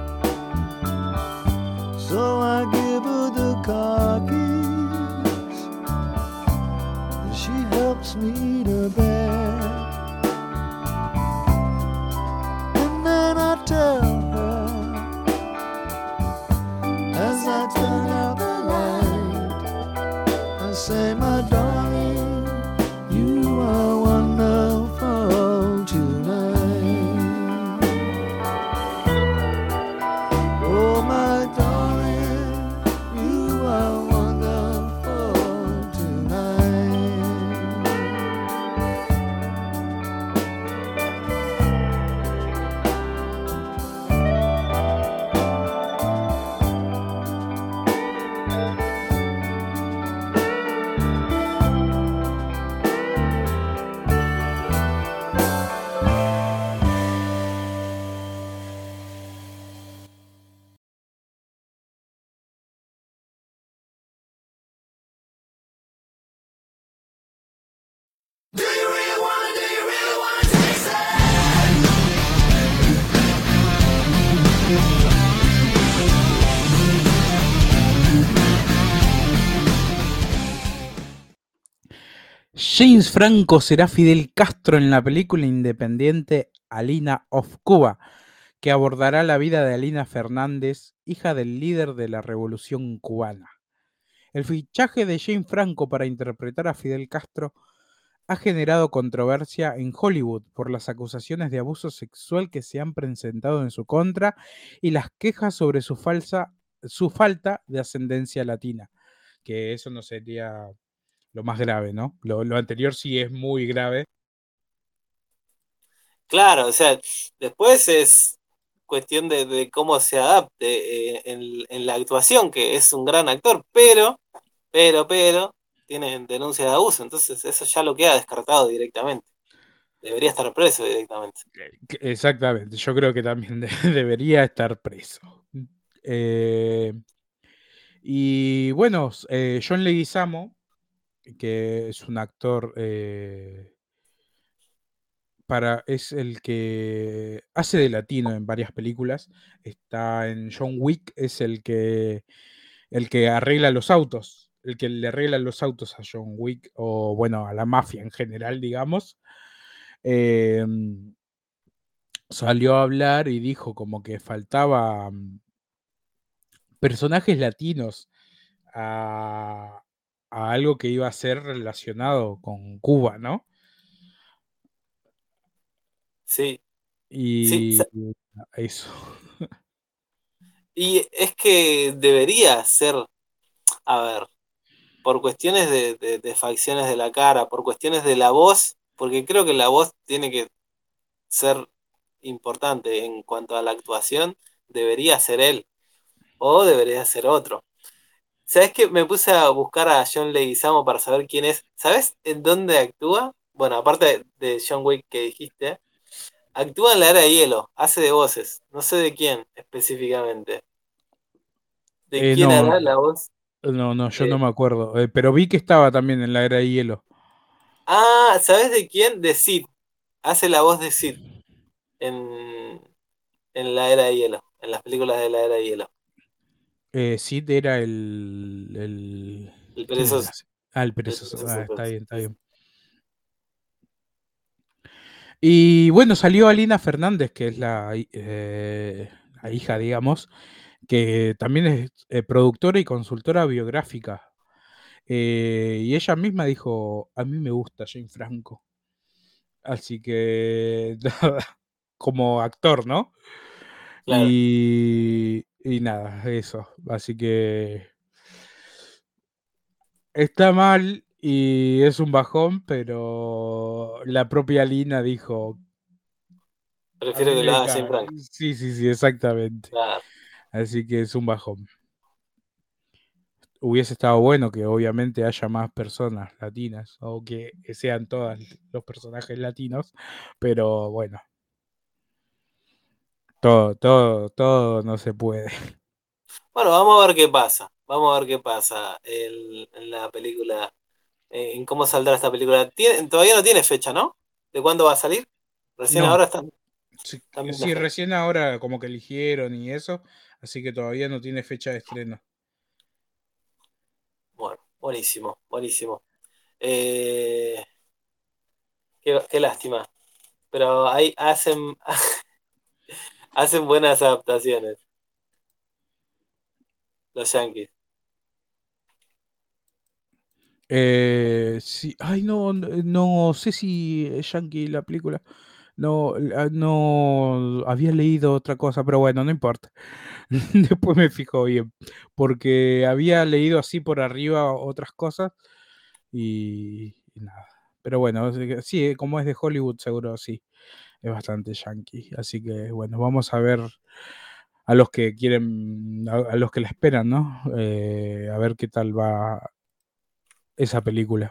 So I give her the car keys, and she helps me to bed. And then I tell her, as I turn out the light, I say, my darling, you are wonderful tonight. Oh, my darling, you are wonderful tonight. Do you really wanna taste it? James Franco será Fidel Castro en la película independiente Alina of Cuba, que abordará la vida de Alina Fernández, hija del líder de la revolución cubana. El fichaje de James Franco para interpretar a Fidel Castro ha generado controversia en Hollywood por las acusaciones de abuso sexual que se han presentado en su contra y las quejas sobre su falta de ascendencia latina, que eso no sería lo más grave, ¿no? Lo anterior sí es muy grave. Claro, o sea, después es cuestión de cómo se adapte en la actuación, que es un gran actor, pero tiene denuncia de abuso, entonces eso ya lo queda descartado directamente. Debería estar preso directamente. Exactamente, yo creo que también debería estar preso. Y bueno, John Leguizamo, que es un actor, es el que hace de latino en varias películas. Está en John Wick, es el que arregla los autos, el que le arregla los autos a John Wick, o bueno, a la mafia en general, digamos. Salió a hablar y dijo como que faltaba personajes latinos a algo que iba a ser relacionado con Cuba, ¿no? Sí. Y Sí, eso. y es que debería ser, a ver, por cuestiones de facciones de la cara, por cuestiones de la voz, porque creo que la voz tiene que ser importante en cuanto a la actuación, debería ser él o debería ser otro. ¿Sabes qué? Me puse a buscar a John Leguizamo para saber quién es. ¿Sabes en dónde actúa? Bueno, aparte de John Wick que dijiste, actúa en La Era de Hielo, hace de voces, no sé de quién específicamente. ¿De quién No, hará la voz? no, yo no me acuerdo. Pero vi que estaba también en la Era de Hielo. Ah, ¿sabes de quién? De Sid. Hace la voz de Sid en, en La Era de Hielo, en las películas de La Era de Hielo. Sid era El ¿quién era? perezoso. Ah, el El perezoso. perezoso, Ah, el está perezoso. bien, está bien. Y bueno, salió Alina Fernández, que es la hija, digamos, que también es productora y consultora biográfica. Y ella misma dijo, a mí me gusta James Franco. Así que, nada, como actor, ¿no? Claro. Y nada, eso. Así que está mal y es un bajón, pero la propia Lina dijo, a Prefiero mí que lo me haga Jane encanta. Franco. Sí, exactamente. Claro. Así que es un bajón. Hubiese estado bueno que obviamente haya más personas latinas o que sean todos los personajes latinos, pero bueno, todo no se puede. Bueno, vamos a ver qué pasa. Vamos a ver qué pasa en la película, en cómo saldrá esta película. Todavía no tiene fecha, ¿no? ¿De cuándo va a salir? Recién No, ahora están. Sí, También sí, la gente. recién ahora como que eligieron y eso, así que todavía no tiene fecha de estreno. Bueno, buenísimo, buenísimo. Eh, qué lástima. Pero ahí hacen buenas adaptaciones los Yankees. Sí, ay, no sé si es Yankee la película. No había leído otra cosa, pero bueno, no importa. Después me fijo bien, porque había leído así por arriba otras cosas y nada. Pero bueno, sí, como es de Hollywood, seguro sí, es bastante yankee. Así que bueno, vamos a ver a los que quieren, a los que la esperan, ¿no? A ver qué tal va esa película.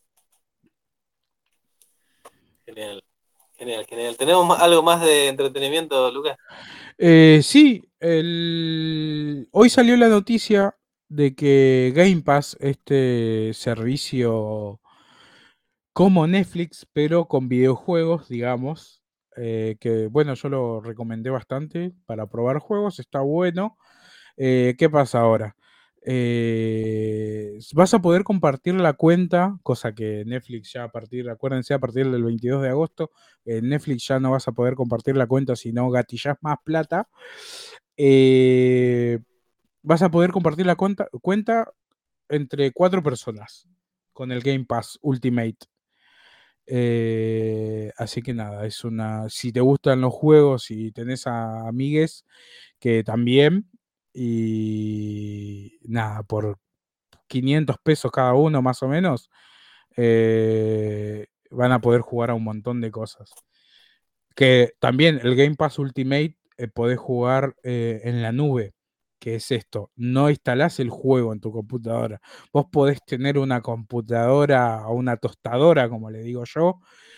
Genial, genial, genial. ¿Tenemos algo más de entretenimiento, Lucas? Sí, hoy salió la noticia de que Game Pass, este servicio como Netflix, pero con videojuegos, digamos, que bueno, yo lo recomendé bastante para probar juegos, está bueno. ¿Qué pasa ahora? Vas a poder compartir la cuenta, cosa que Netflix ya acuérdense, a partir del 22 de agosto, Netflix ya no vas a poder compartir la cuenta si no gatillas más plata. Eh, Vas a poder compartir la cuenta entre 4 personas con el Game Pass Ultimate. Así que nada, si te gustan los juegos y tenés a amigues que también, y nada, por 500 pesos cada uno más o menos, van a poder jugar a un montón de cosas. Que también el Game Pass Ultimate podés jugar en la nube, que es esto, no instalás el juego en tu computadora. Vos podés tener una computadora o una tostadora, como le digo yo,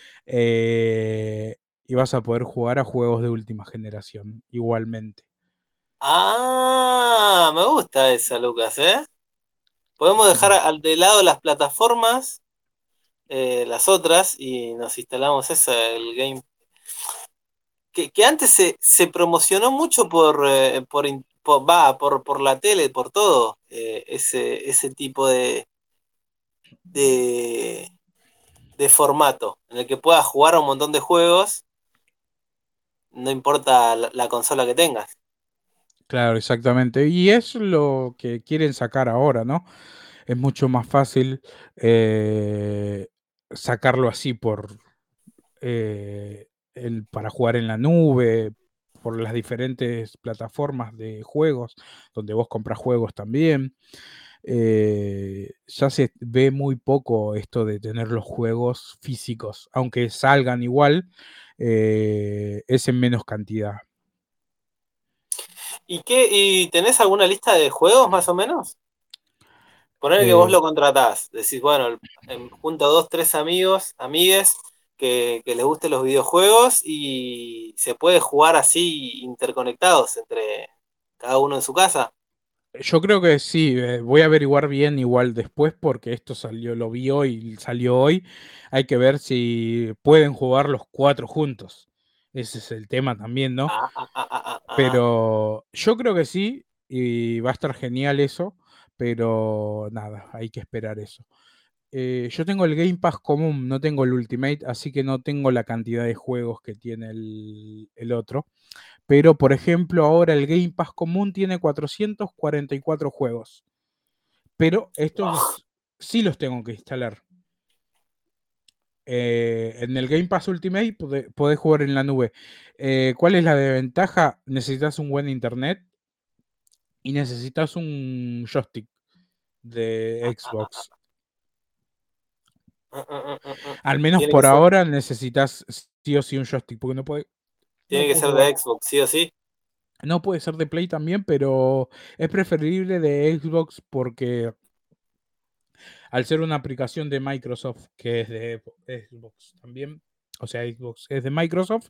y vas a poder jugar a juegos de última generación igualmente. Ah, me gusta esa, Lucas, ¿eh? Podemos dejar Sí. de lado las plataformas, las otras, y nos instalamos esa, el Game. Que antes se promocionó mucho por la tele, por todo, ese tipo de, de formato, en el que puedas jugar a un montón de juegos, no importa la consola que tengas. Claro, exactamente. Y es lo que quieren sacar ahora, ¿no? Es mucho más fácil eh, sacarlo así para jugar en la nube, por las diferentes plataformas de juegos, donde vos compras juegos también. Ya se ve muy poco esto de tener los juegos físicos, aunque salgan igual, es en menos cantidad. ¿Y tenés alguna lista de juegos más o menos? Poner que vos Eh, lo contratás, decís, bueno, junto a dos, tres amigos, amigues, que les gusten los videojuegos y se puede jugar así interconectados entre cada uno en su casa. Yo creo que sí, voy a averiguar bien igual después porque esto salió, lo vi hoy, salió hoy. Hay que ver si pueden jugar los 4 juntos. Ese es el tema también, ¿no? Ah. Pero yo creo que sí y va a estar genial eso, pero nada, hay que esperar eso. Yo tengo el Game Pass común, no tengo el Ultimate, así que no tengo la cantidad de juegos que tiene el otro. Pero, por ejemplo, ahora el Game Pass común tiene 444 juegos. Pero Wow. sí los tengo que instalar. En el Game Pass Ultimate podés jugar en la nube. ¿Cuál es la desventaja? Necesitas un buen internet y necesitas un joystick de Xbox. Al menos Tiene que por ser, ahora necesitas sí o sí un joystick, porque no tiene que puedes ser jugar. de Xbox, sí o sí. No puede ser de Play también, pero es preferible de Xbox porque al ser una aplicación de Microsoft que es de Xbox también, o sea, Xbox es de Microsoft,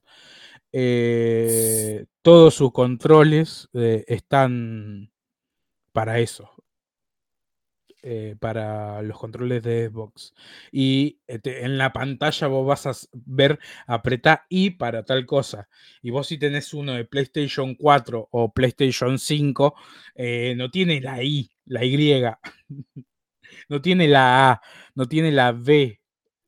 todos sus controles están para eso. para los controles de Xbox. Y en la pantalla vos vas a ver, apretá I para tal cosa. Y vos si tenés uno de PlayStation 4 o PlayStation 5, no tiene la I, la Y, no tiene la A, no tiene la B,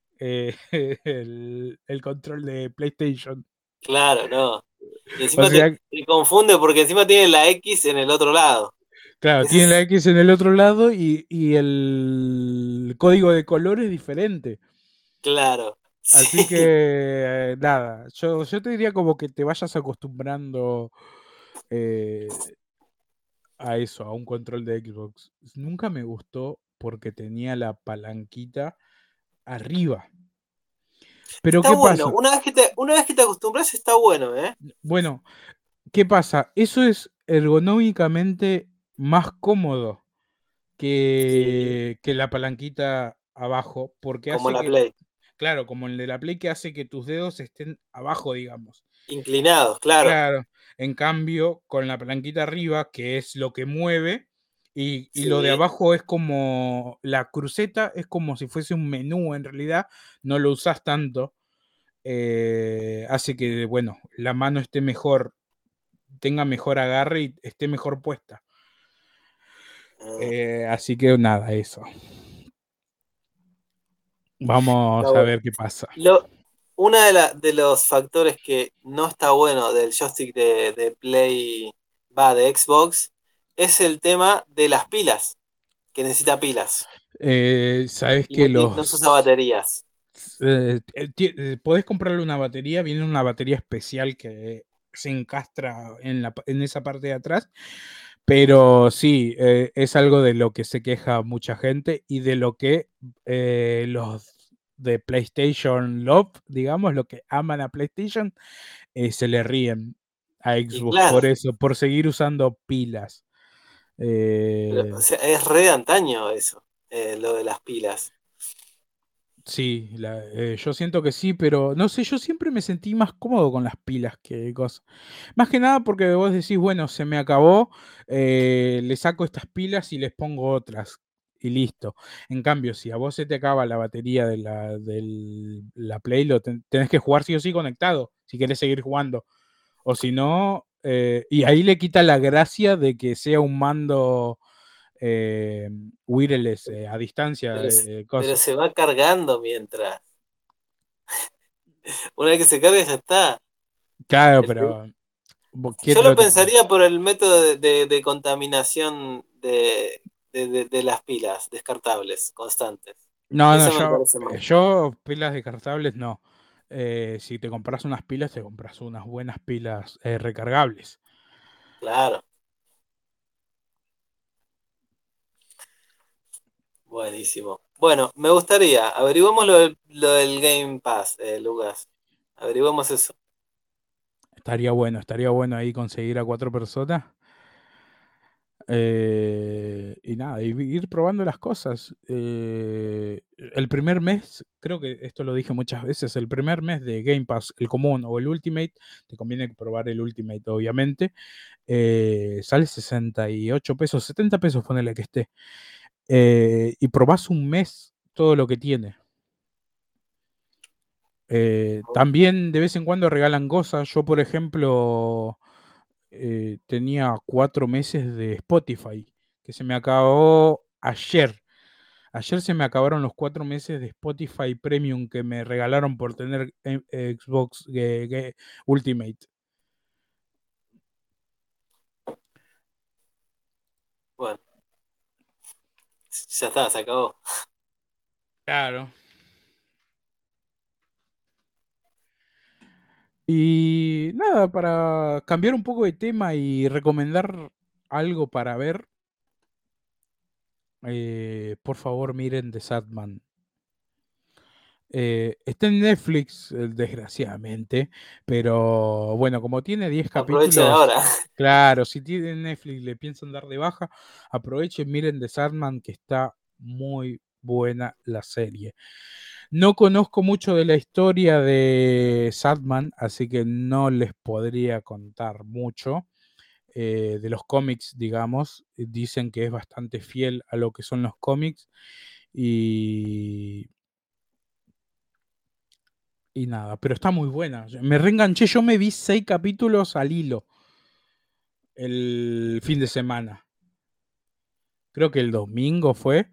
el control de PlayStation. Claro, no. Y O encima sea, te confunde porque encima tiene la X en el otro lado. claro, Ese tiene la es- X en el otro lado y el código de color es diferente. claro. Así Sí. que nada, yo te diría como que te vayas acostumbrando eh, a eso, a un control de Xbox. Nunca me gustó porque tenía la palanquita arriba. Pero Está ¿qué bueno. pasa? Una vez que te acostumbras, está bueno, ¿eh? Bueno, ¿qué pasa? Eso es ergonómicamente más cómodo Sí. que la palanquita abajo, porque Como hace la que, Play. claro, como el de la Play que hace que tus dedos estén abajo, digamos. Inclinados, claro. Claro, en cambio, con la palanquita arriba, que es lo que mueve, y lo de Sí. abajo es como la cruceta, es como si fuese un menú en realidad, no lo usas tanto, hace que, bueno, la mano esté mejor, tenga mejor agarre y esté mejor puesta. Ah, Así que nada, eso. está Vamos a bueno. ver qué pasa. Una de los factores que no está bueno del joystick de Play, de Xbox, es el tema de las pilas, que necesita pilas. Sabes Y que no se usa baterías. podés comprarle una batería, viene una batería especial que se encastra en esa parte de atrás, pero sí, es algo de lo que se queja mucha gente y de lo que los de PlayStation Love, digamos, lo que aman a PlayStation, se le ríen a Y Xbox claro, por eso, por seguir usando pilas. o Eh, sea, es re de antaño eso, lo de las pilas. Sí, yo siento que sí, pero no sé, yo siempre me sentí más cómodo con las pilas que cosas. Más que nada porque vos decís, bueno, se me acabó, le saco estas pilas y les pongo otras y listo. En cambio, si a vos se te acaba la batería de la Play, tenés que jugar sí o sí conectado, si querés seguir jugando. O si no, y ahí le quita la gracia de que sea un mando eh, wireless a distancia, Pero cosa. se va cargando mientras. Una vez que se carga ya está. Claro, El pro- pero ¿quién Yo lo lo pensaría por el método de contaminación de las pilas descartables constantes. No, no, Eso me parece mal. yo pilas descartables no. Si te compras unas pilas, te compras unas buenas pilas recargables. Claro, buenísimo. Bueno, me gustaría, averiguemos lo del Game Pass, Lucas. Averiguemos eso. Estaría bueno ahí conseguir a 4 personas. Y nada, y ir probando las cosas. El primer mes, creo que esto lo dije muchas veces, el primer mes de Game Pass, el común o el Ultimate, te conviene probar el Ultimate, obviamente. Sale 68 pesos, 70 pesos, ponele que esté. Y probás un mes todo lo que tiene. También de vez en cuando regalan cosas. Yo, por ejemplo, tenía 4 meses de Spotify, que se me acabó ayer. Ayer se me acabaron los 4 meses de Spotify Premium que me regalaron por tener Xbox Ultimate. Bueno, ya está, se acabó. Claro. Y nada, para cambiar un poco de tema y recomendar algo para ver, por favor miren The Sandman. Está en Netflix, desgraciadamente, pero bueno, como tiene 10 Aprovechen capítulos, ahora. claro, si tienen Netflix y le piensan dar de baja, aprovechen, miren The Sandman, que está muy buena la serie. No conozco mucho de la historia de Sandman, así que no les podría contar mucho. de los cómics, digamos, dicen que es bastante fiel a lo que son los cómics y nada, pero está muy buena. Me reenganché, yo me vi 6 capítulos al hilo el fin de semana. Creo que el domingo fue.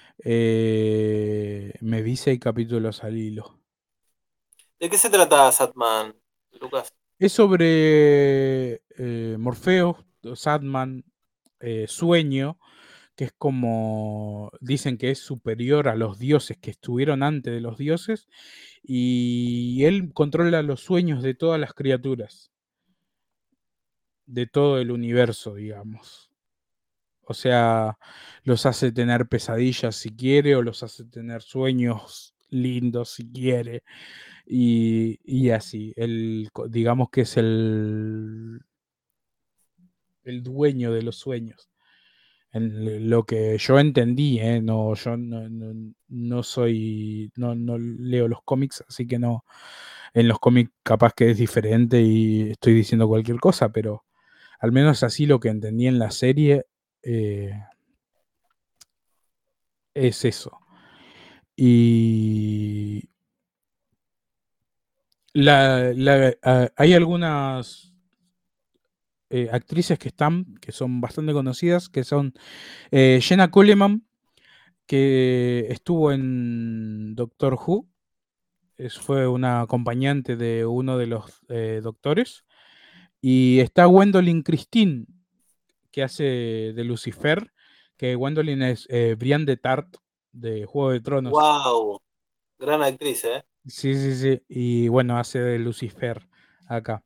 Me vi 6 capítulos al hilo. ¿De qué se trata Satman, Lucas? Es sobre Morfeo, Satman, Sueño, que es como dicen que es superior a los dioses que estuvieron antes de los dioses, y él controla los sueños de todas las criaturas, de todo el universo, digamos. O sea, los hace tener pesadillas si quiere, o los hace tener sueños lindos si quiere, y así. Él, digamos que es el dueño de los sueños. En lo que yo entendí, no, yo no soy, no leo los cómics, así que no, en los cómics capaz que es diferente y estoy diciendo cualquier cosa, pero al menos así lo que entendí en la serie es eso. Y hay algunas actrices que son bastante conocidas, que son Jenna Coleman, que estuvo en Doctor Who, fue una acompañante de uno de los doctores, y está Gwendolyn Christine, que hace de Lucifer, que Gwendolyn es Brienne de Tart de Juego de Tronos. ¡Wow! Gran actriz, ¿eh? Sí, sí, sí, y bueno, hace de Lucifer acá.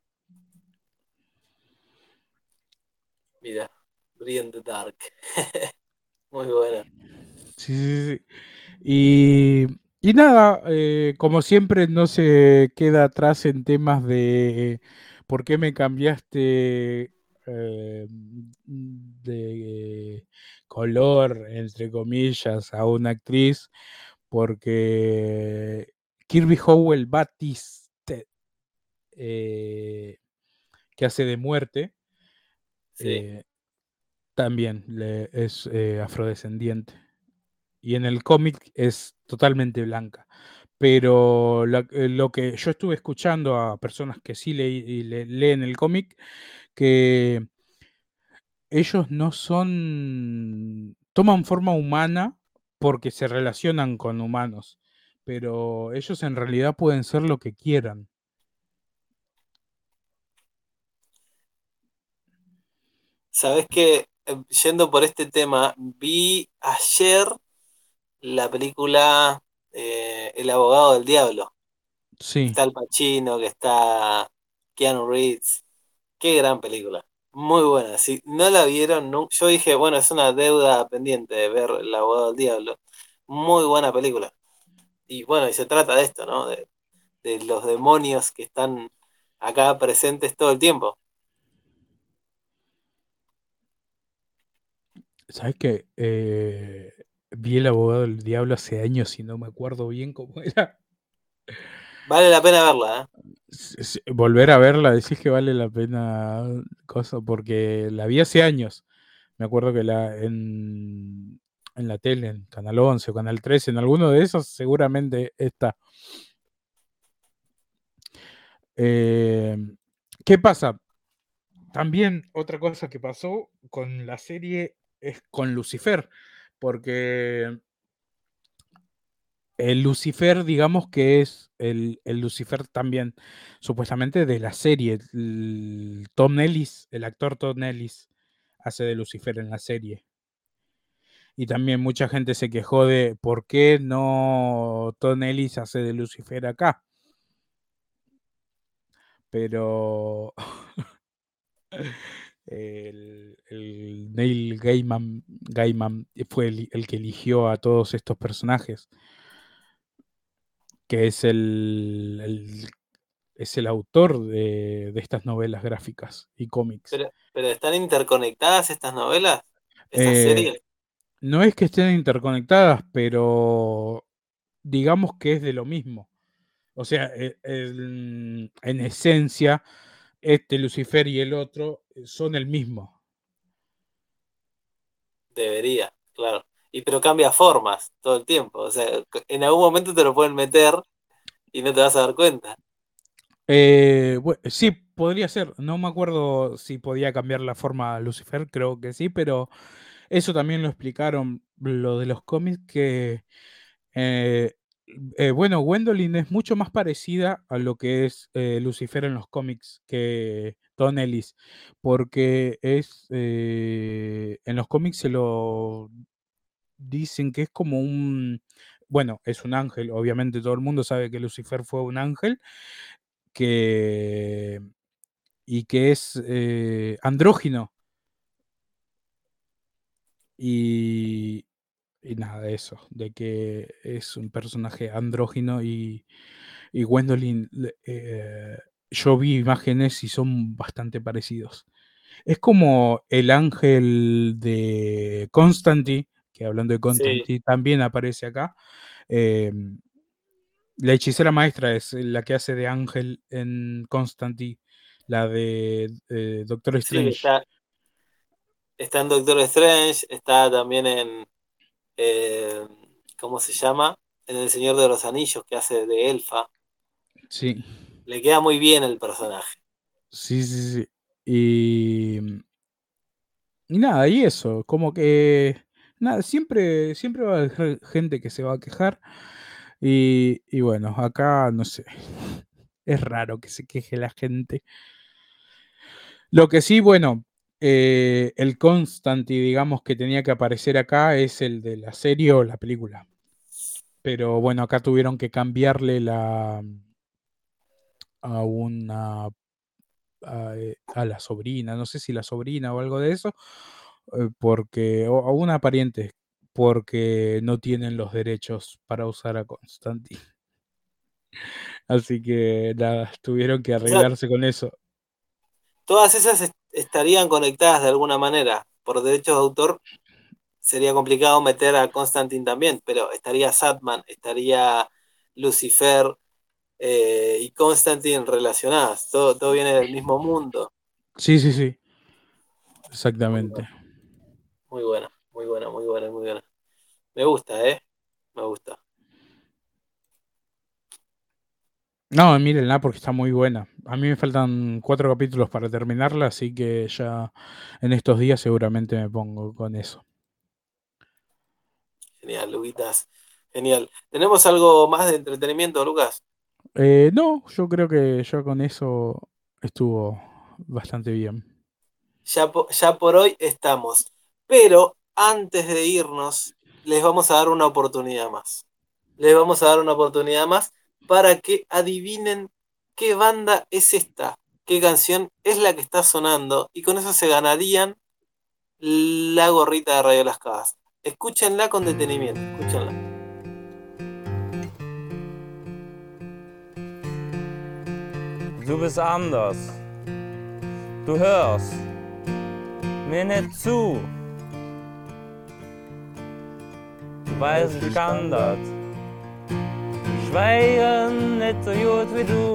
Mira, Brilliant the Dark. Muy buena. Sí, sí, sí. Y nada, como siempre no se queda atrás en temas de por qué me cambiaste de color, entre comillas, a una actriz, porque Kirby Howell Baptiste, que hace de muerte, Sí. también es afrodescendiente. Y en el cómic es totalmente blanca. Pero lo que yo estuve escuchando a personas que sí leen el cómic, que ellos no son, toman forma humana porque se relacionan con humanos, pero ellos en realidad pueden ser lo que quieran. ¿Sabés qué? Yendo por este tema, vi ayer la película El abogado del diablo. Sí, Está Al Pacino, que está Keanu Reeves. Qué gran película. Muy buena. Si no la vieron, yo dije, bueno, es una deuda pendiente de ver El abogado del diablo. Muy buena película. Y bueno, y se trata de esto, ¿no? De los demonios que están acá presentes todo el tiempo. ¿sabes qué? Vi El abogado del diablo hace años y no me acuerdo bien cómo era. Vale la pena verla, ¿eh? Volver a verla, decís que vale la pena cosa, porque la vi hace años. Me acuerdo que en la tele, en Canal 11 o Canal 13, en alguno de esos seguramente está. Eh, ¿Qué pasa? También otra cosa que pasó con la serie es con Lucifer, porque el Lucifer, digamos que es el Lucifer también, supuestamente de la serie. Tom Ellis, el actor Tom Ellis, hace de Lucifer en la serie. Y también mucha gente se quejó de por qué no Tom Ellis hace de Lucifer acá. Pero el Neil Gaiman fue el que eligió a todos estos personajes, que es es el autor de estas novelas gráficas y cómics. Pero ¿están interconectadas estas novelas? ¿Estas Eh, series? no es que estén interconectadas, pero digamos que es de lo mismo. O sea, en esencia, este Lucifer y el otro son el mismo. Debería, claro. Pero cambia formas todo el tiempo. O sea, en algún momento te lo pueden meter y no te vas a dar cuenta. Sí, podría ser. No me acuerdo si podía cambiar la forma a Lucifer, creo que sí, pero eso también lo explicaron lo de los cómics que eh, bueno, Gwendolyn es mucho más parecida a lo que es Lucifer en los cómics que Don Ellis, porque en los cómics se lo dicen que es como bueno, es un ángel, obviamente todo el mundo sabe que Lucifer fue un ángel, que, y que es andrógino, y, y nada de eso, de que es un personaje andrógino y Gwendolyn, yo vi imágenes y son bastante parecidos. Es como el ángel de Constantine, que hablando de Sí, Constantine también aparece acá. eh, la hechicera maestra es la que hace de ángel en Constantine, la de Doctor sí, que Strange. está en Doctor Strange, está también en, eh, ¿cómo se llama? En El Señor de los Anillos, que hace de elfa. Sí, Le queda muy bien el personaje. sí, sí, sí. Y nada, y eso, como que nada, siempre va a haber gente que se va a quejar. Y bueno, acá no sé. Es raro que se queje la gente. Lo que sí, bueno, el Constantine, digamos, que tenía que aparecer acá es el de la serie o la película. Pero bueno, acá tuvieron que cambiarle a una a la sobrina, no sé si la sobrina o algo de eso, porque o a una pariente, porque no tienen los derechos para usar a Constantine. Así que nada, tuvieron que O sea, arreglarse con eso. todas esas estarían conectadas de alguna manera. Por derechos de autor sería complicado meter a Constantine también, pero estaría Satman, estaría Lucifer y Constantine relacionadas. Todo viene del mismo mundo. Sí, sí, sí, Muy exactamente. buena, muy buena, muy buena, muy buena, muy buena. Me gusta, ¿eh? Me gusta. No, mírenla porque está muy buena. A mí me faltan 4 capítulos para terminarla, así que ya en estos días seguramente me pongo con eso. Genial, Luquitas. Genial. ¿Tenemos algo más de entretenimiento, Lucas? No, yo creo que ya con eso estuvo bastante bien. Ya por hoy estamos. Pero antes de irnos, les vamos a dar una oportunidad más. Les vamos a dar una oportunidad más para que adivinen qué banda es esta, qué canción es la que está sonando, y con eso se ganarían la gorrita de Radio Las Cavas. Escúchenla con detenimiento, escúchenla. Du bist anders. Du hörst mir nicht zu. Du weißt, ich kann das. Schweigen nicht so gut wie du.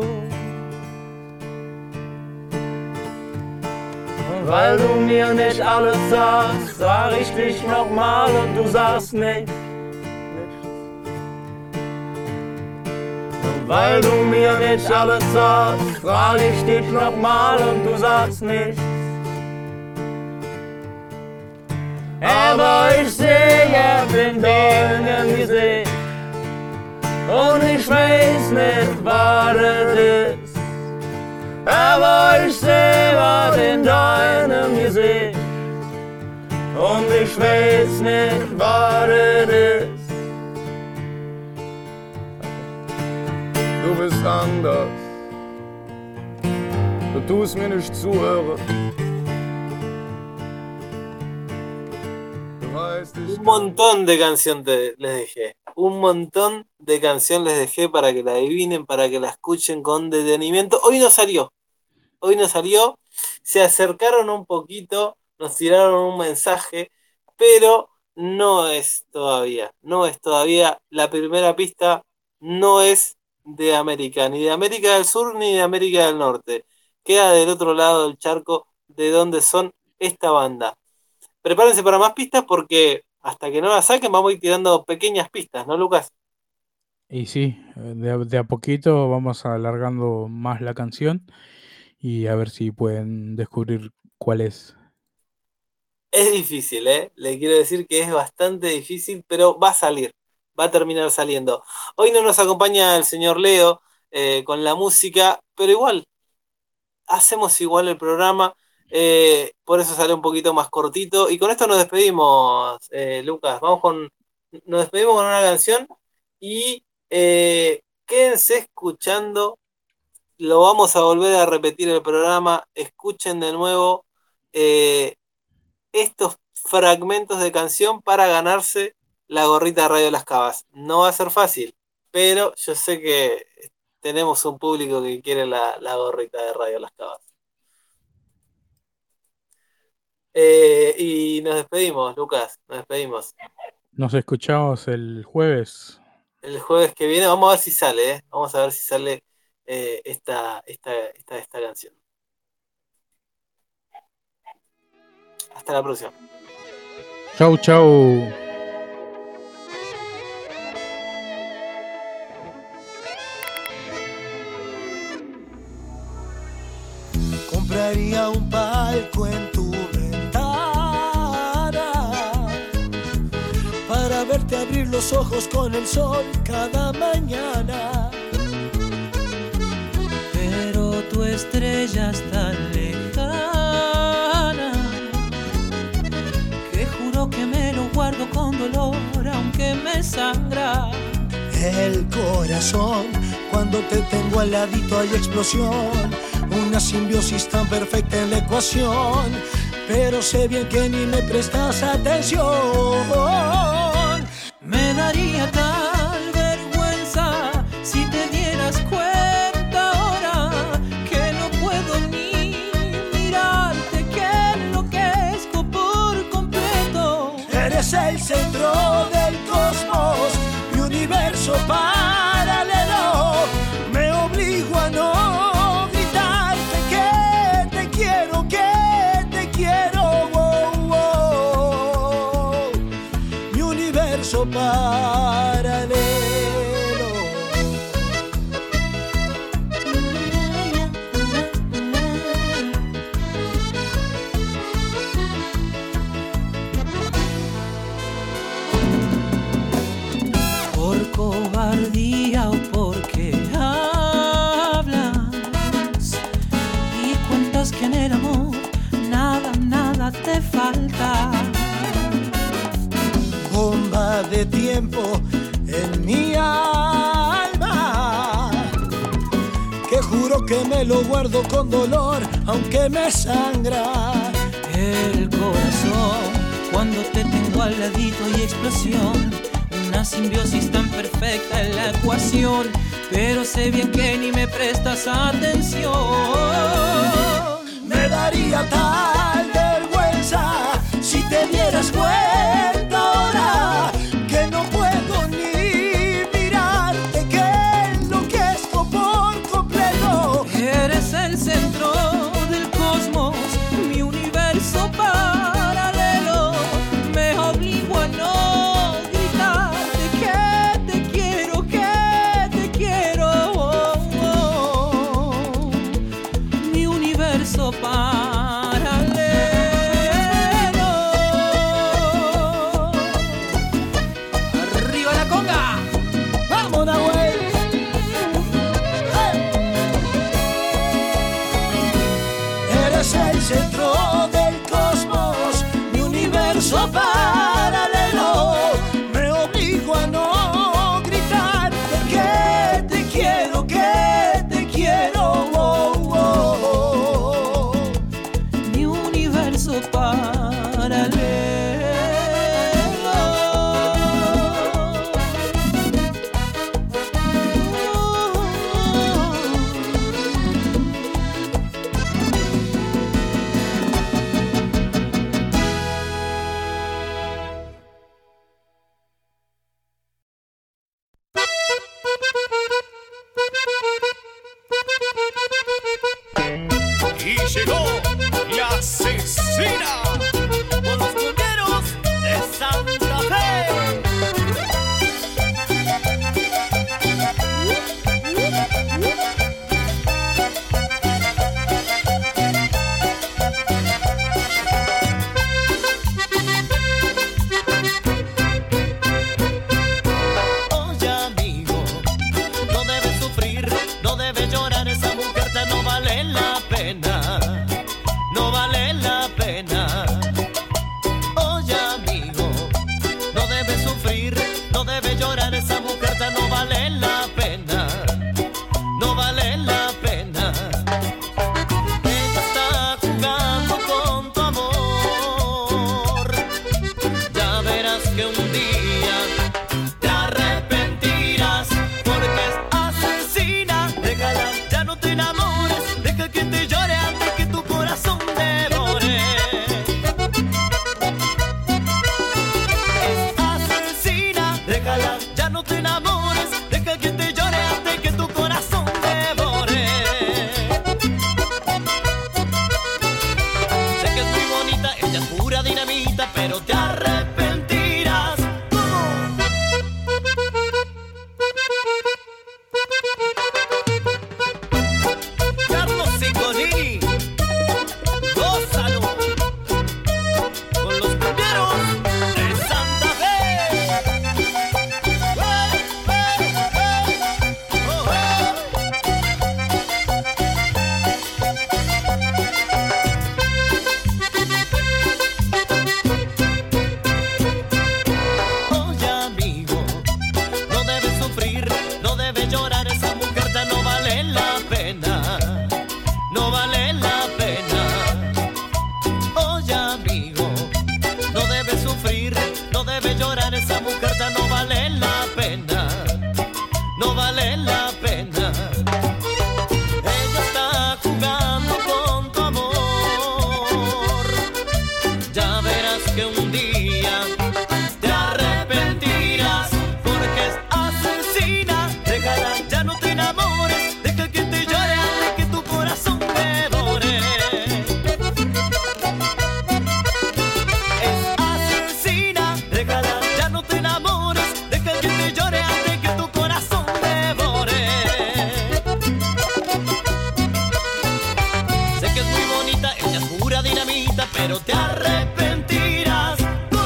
Und weil du mir nicht alles sagst, sag ich dich nochmal und du sagst nichts. Weil du mir nicht alles sagst, frag ich dich nochmal und du sagst nichts. Aber ich sehe in deinem Gesicht und ich weiß nicht, was es ist. Aber ich sehe was in deinem Gesicht und ich weiß nicht, was es ist. Du bist anders. Du tust mir nicht zuhören. Du weißt, ich Un montón de canción les dejé. Un montón de canción les dejé para que la adivinen, para que la escuchen con detenimiento. Hoy no salió. Hoy no salió. Se acercaron un poquito, nos tiraron un mensaje, pero no es todavía. No es todavía. La primera pista no es de América, ni de América del Sur ni de América del Norte. Queda del otro lado del charco de dónde son esta banda. Prepárense para más pistas porque hasta que no la saquen vamos a ir tirando pequeñas pistas, ¿no, Lucas? Y sí, de a poquito vamos alargando más la canción y a ver si pueden descubrir cuál es. Es difícil, ¿eh? Le quiero decir que es bastante difícil, pero va a salir, va a terminar saliendo. Hoy no nos acompaña el señor Leo con la música, pero igual, hacemos igual el programa, por eso sale un poquito más cortito. Y con esto nos despedimos, Lucas. Nos despedimos con una canción y quédense escuchando. Lo vamos a volver a repetir el programa. Escuchen de nuevo estos fragmentos de canción para ganarse la gorrita de Radio Las Cavas. No va a ser fácil, pero yo sé que tenemos un público que quiere la gorrita de Radio Las Cavas. Y nos despedimos, Lucas, nos despedimos. Nos escuchamos el jueves. El jueves que viene vamos a ver si sale, ¿eh? Vamos a ver si sale esta canción. Hasta la próxima. Chau, chau. Compraría un palco en tu ventana para verte abrir los ojos con el sol cada mañana. Pero tu estrella es tan lejana que juro que me lo guardo con dolor aunque me sangra el corazón. Cuando te tengo al ladito hay explosión, una simbiosis tan perfecta en la ecuación, pero sé bien que ni me prestas atención. Me daría tal vergüenza si te dieras cuenta ahora que no puedo ni mirarte, que enloquezco por completo. Eres el centro del cosmos, mi universo paralelo. Me obligo a no gritarte que te quiero, oh, oh. Mi universo paralelo. Por cobardía o porque hablas y cuentas que en el amor nada te falta. Bomba de tiempo en mi alma, que juro que me lo guardo con dolor aunque me sangra el corazón. Cuando te tengo al ladito hay explosión, una simbiosis tan perfecta en la ecuación, pero sé bien que ni me prestas atención. Me daría tal vergüenza si te dieras cuenta ahora que no puedo ni mirarte, que enloquezco por completo. Eres el centro del cosmos, mi universo paralelo. Me obligo a no gritarte que te quiero, oh, oh. Mi universo paralelo. Arriba la conga. Vamos, Nahuel. Eres el centro del cosmos, mi universo paralelo. Me obligo a no gritarte que te quiero, oh, oh. Mi universo paralelo. Y llegó la la pena. Oye amigo, no debes sufrir, no debes llorar, esa mujer ya no vale la pena, no vale la pena. Ella está jugando con tu amor, ya verás que un día te arrepentirás, porque es asesina. Déjala, ya no te enamores, deja que te llore antes que tu corazón devore. Es asesina, déjala, ya no te enamores, deja que te llore antes que tu corazón devore. Sé que es muy bonita, ella es pura dinamita, pero te arrepentirás. Carlos Cicolini, gózalo con los cumbieros de Santa Fe. Oye amigo, no debes sufrir, no debes llorar, esa mujer ya no vale la pena, no vale la pena. Oye amigo, no debes sufrir, no debes llorar, esa mujer ya no vale la pena, no vale la pena. Ella está jugando con tu amor, ya verás que un día te arrepentirás, porque es asesina. Déjala, ya no te enamores, deja que te llore antes que tu corazón devore. Es asesina, déjala, ya no te enamores, deja que te llore antes que tu corazón devore. Sé que es muy bonita, ella es pura dinamita, pero te arrepentirás.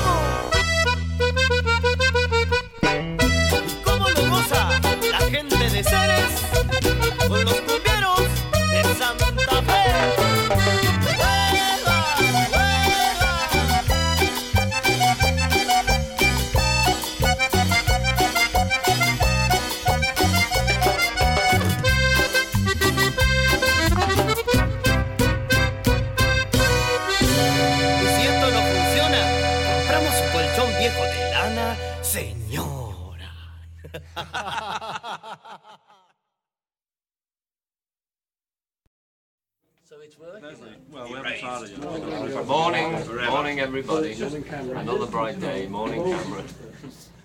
¿Cómo lo goza la gente de Ceres con los cumbieros de Santa Fe? ¡Hueva, Y si esto no funciona, compramos un colchón viejo de lana, señora. Morning, morning everybody. Another bright day, morning camera.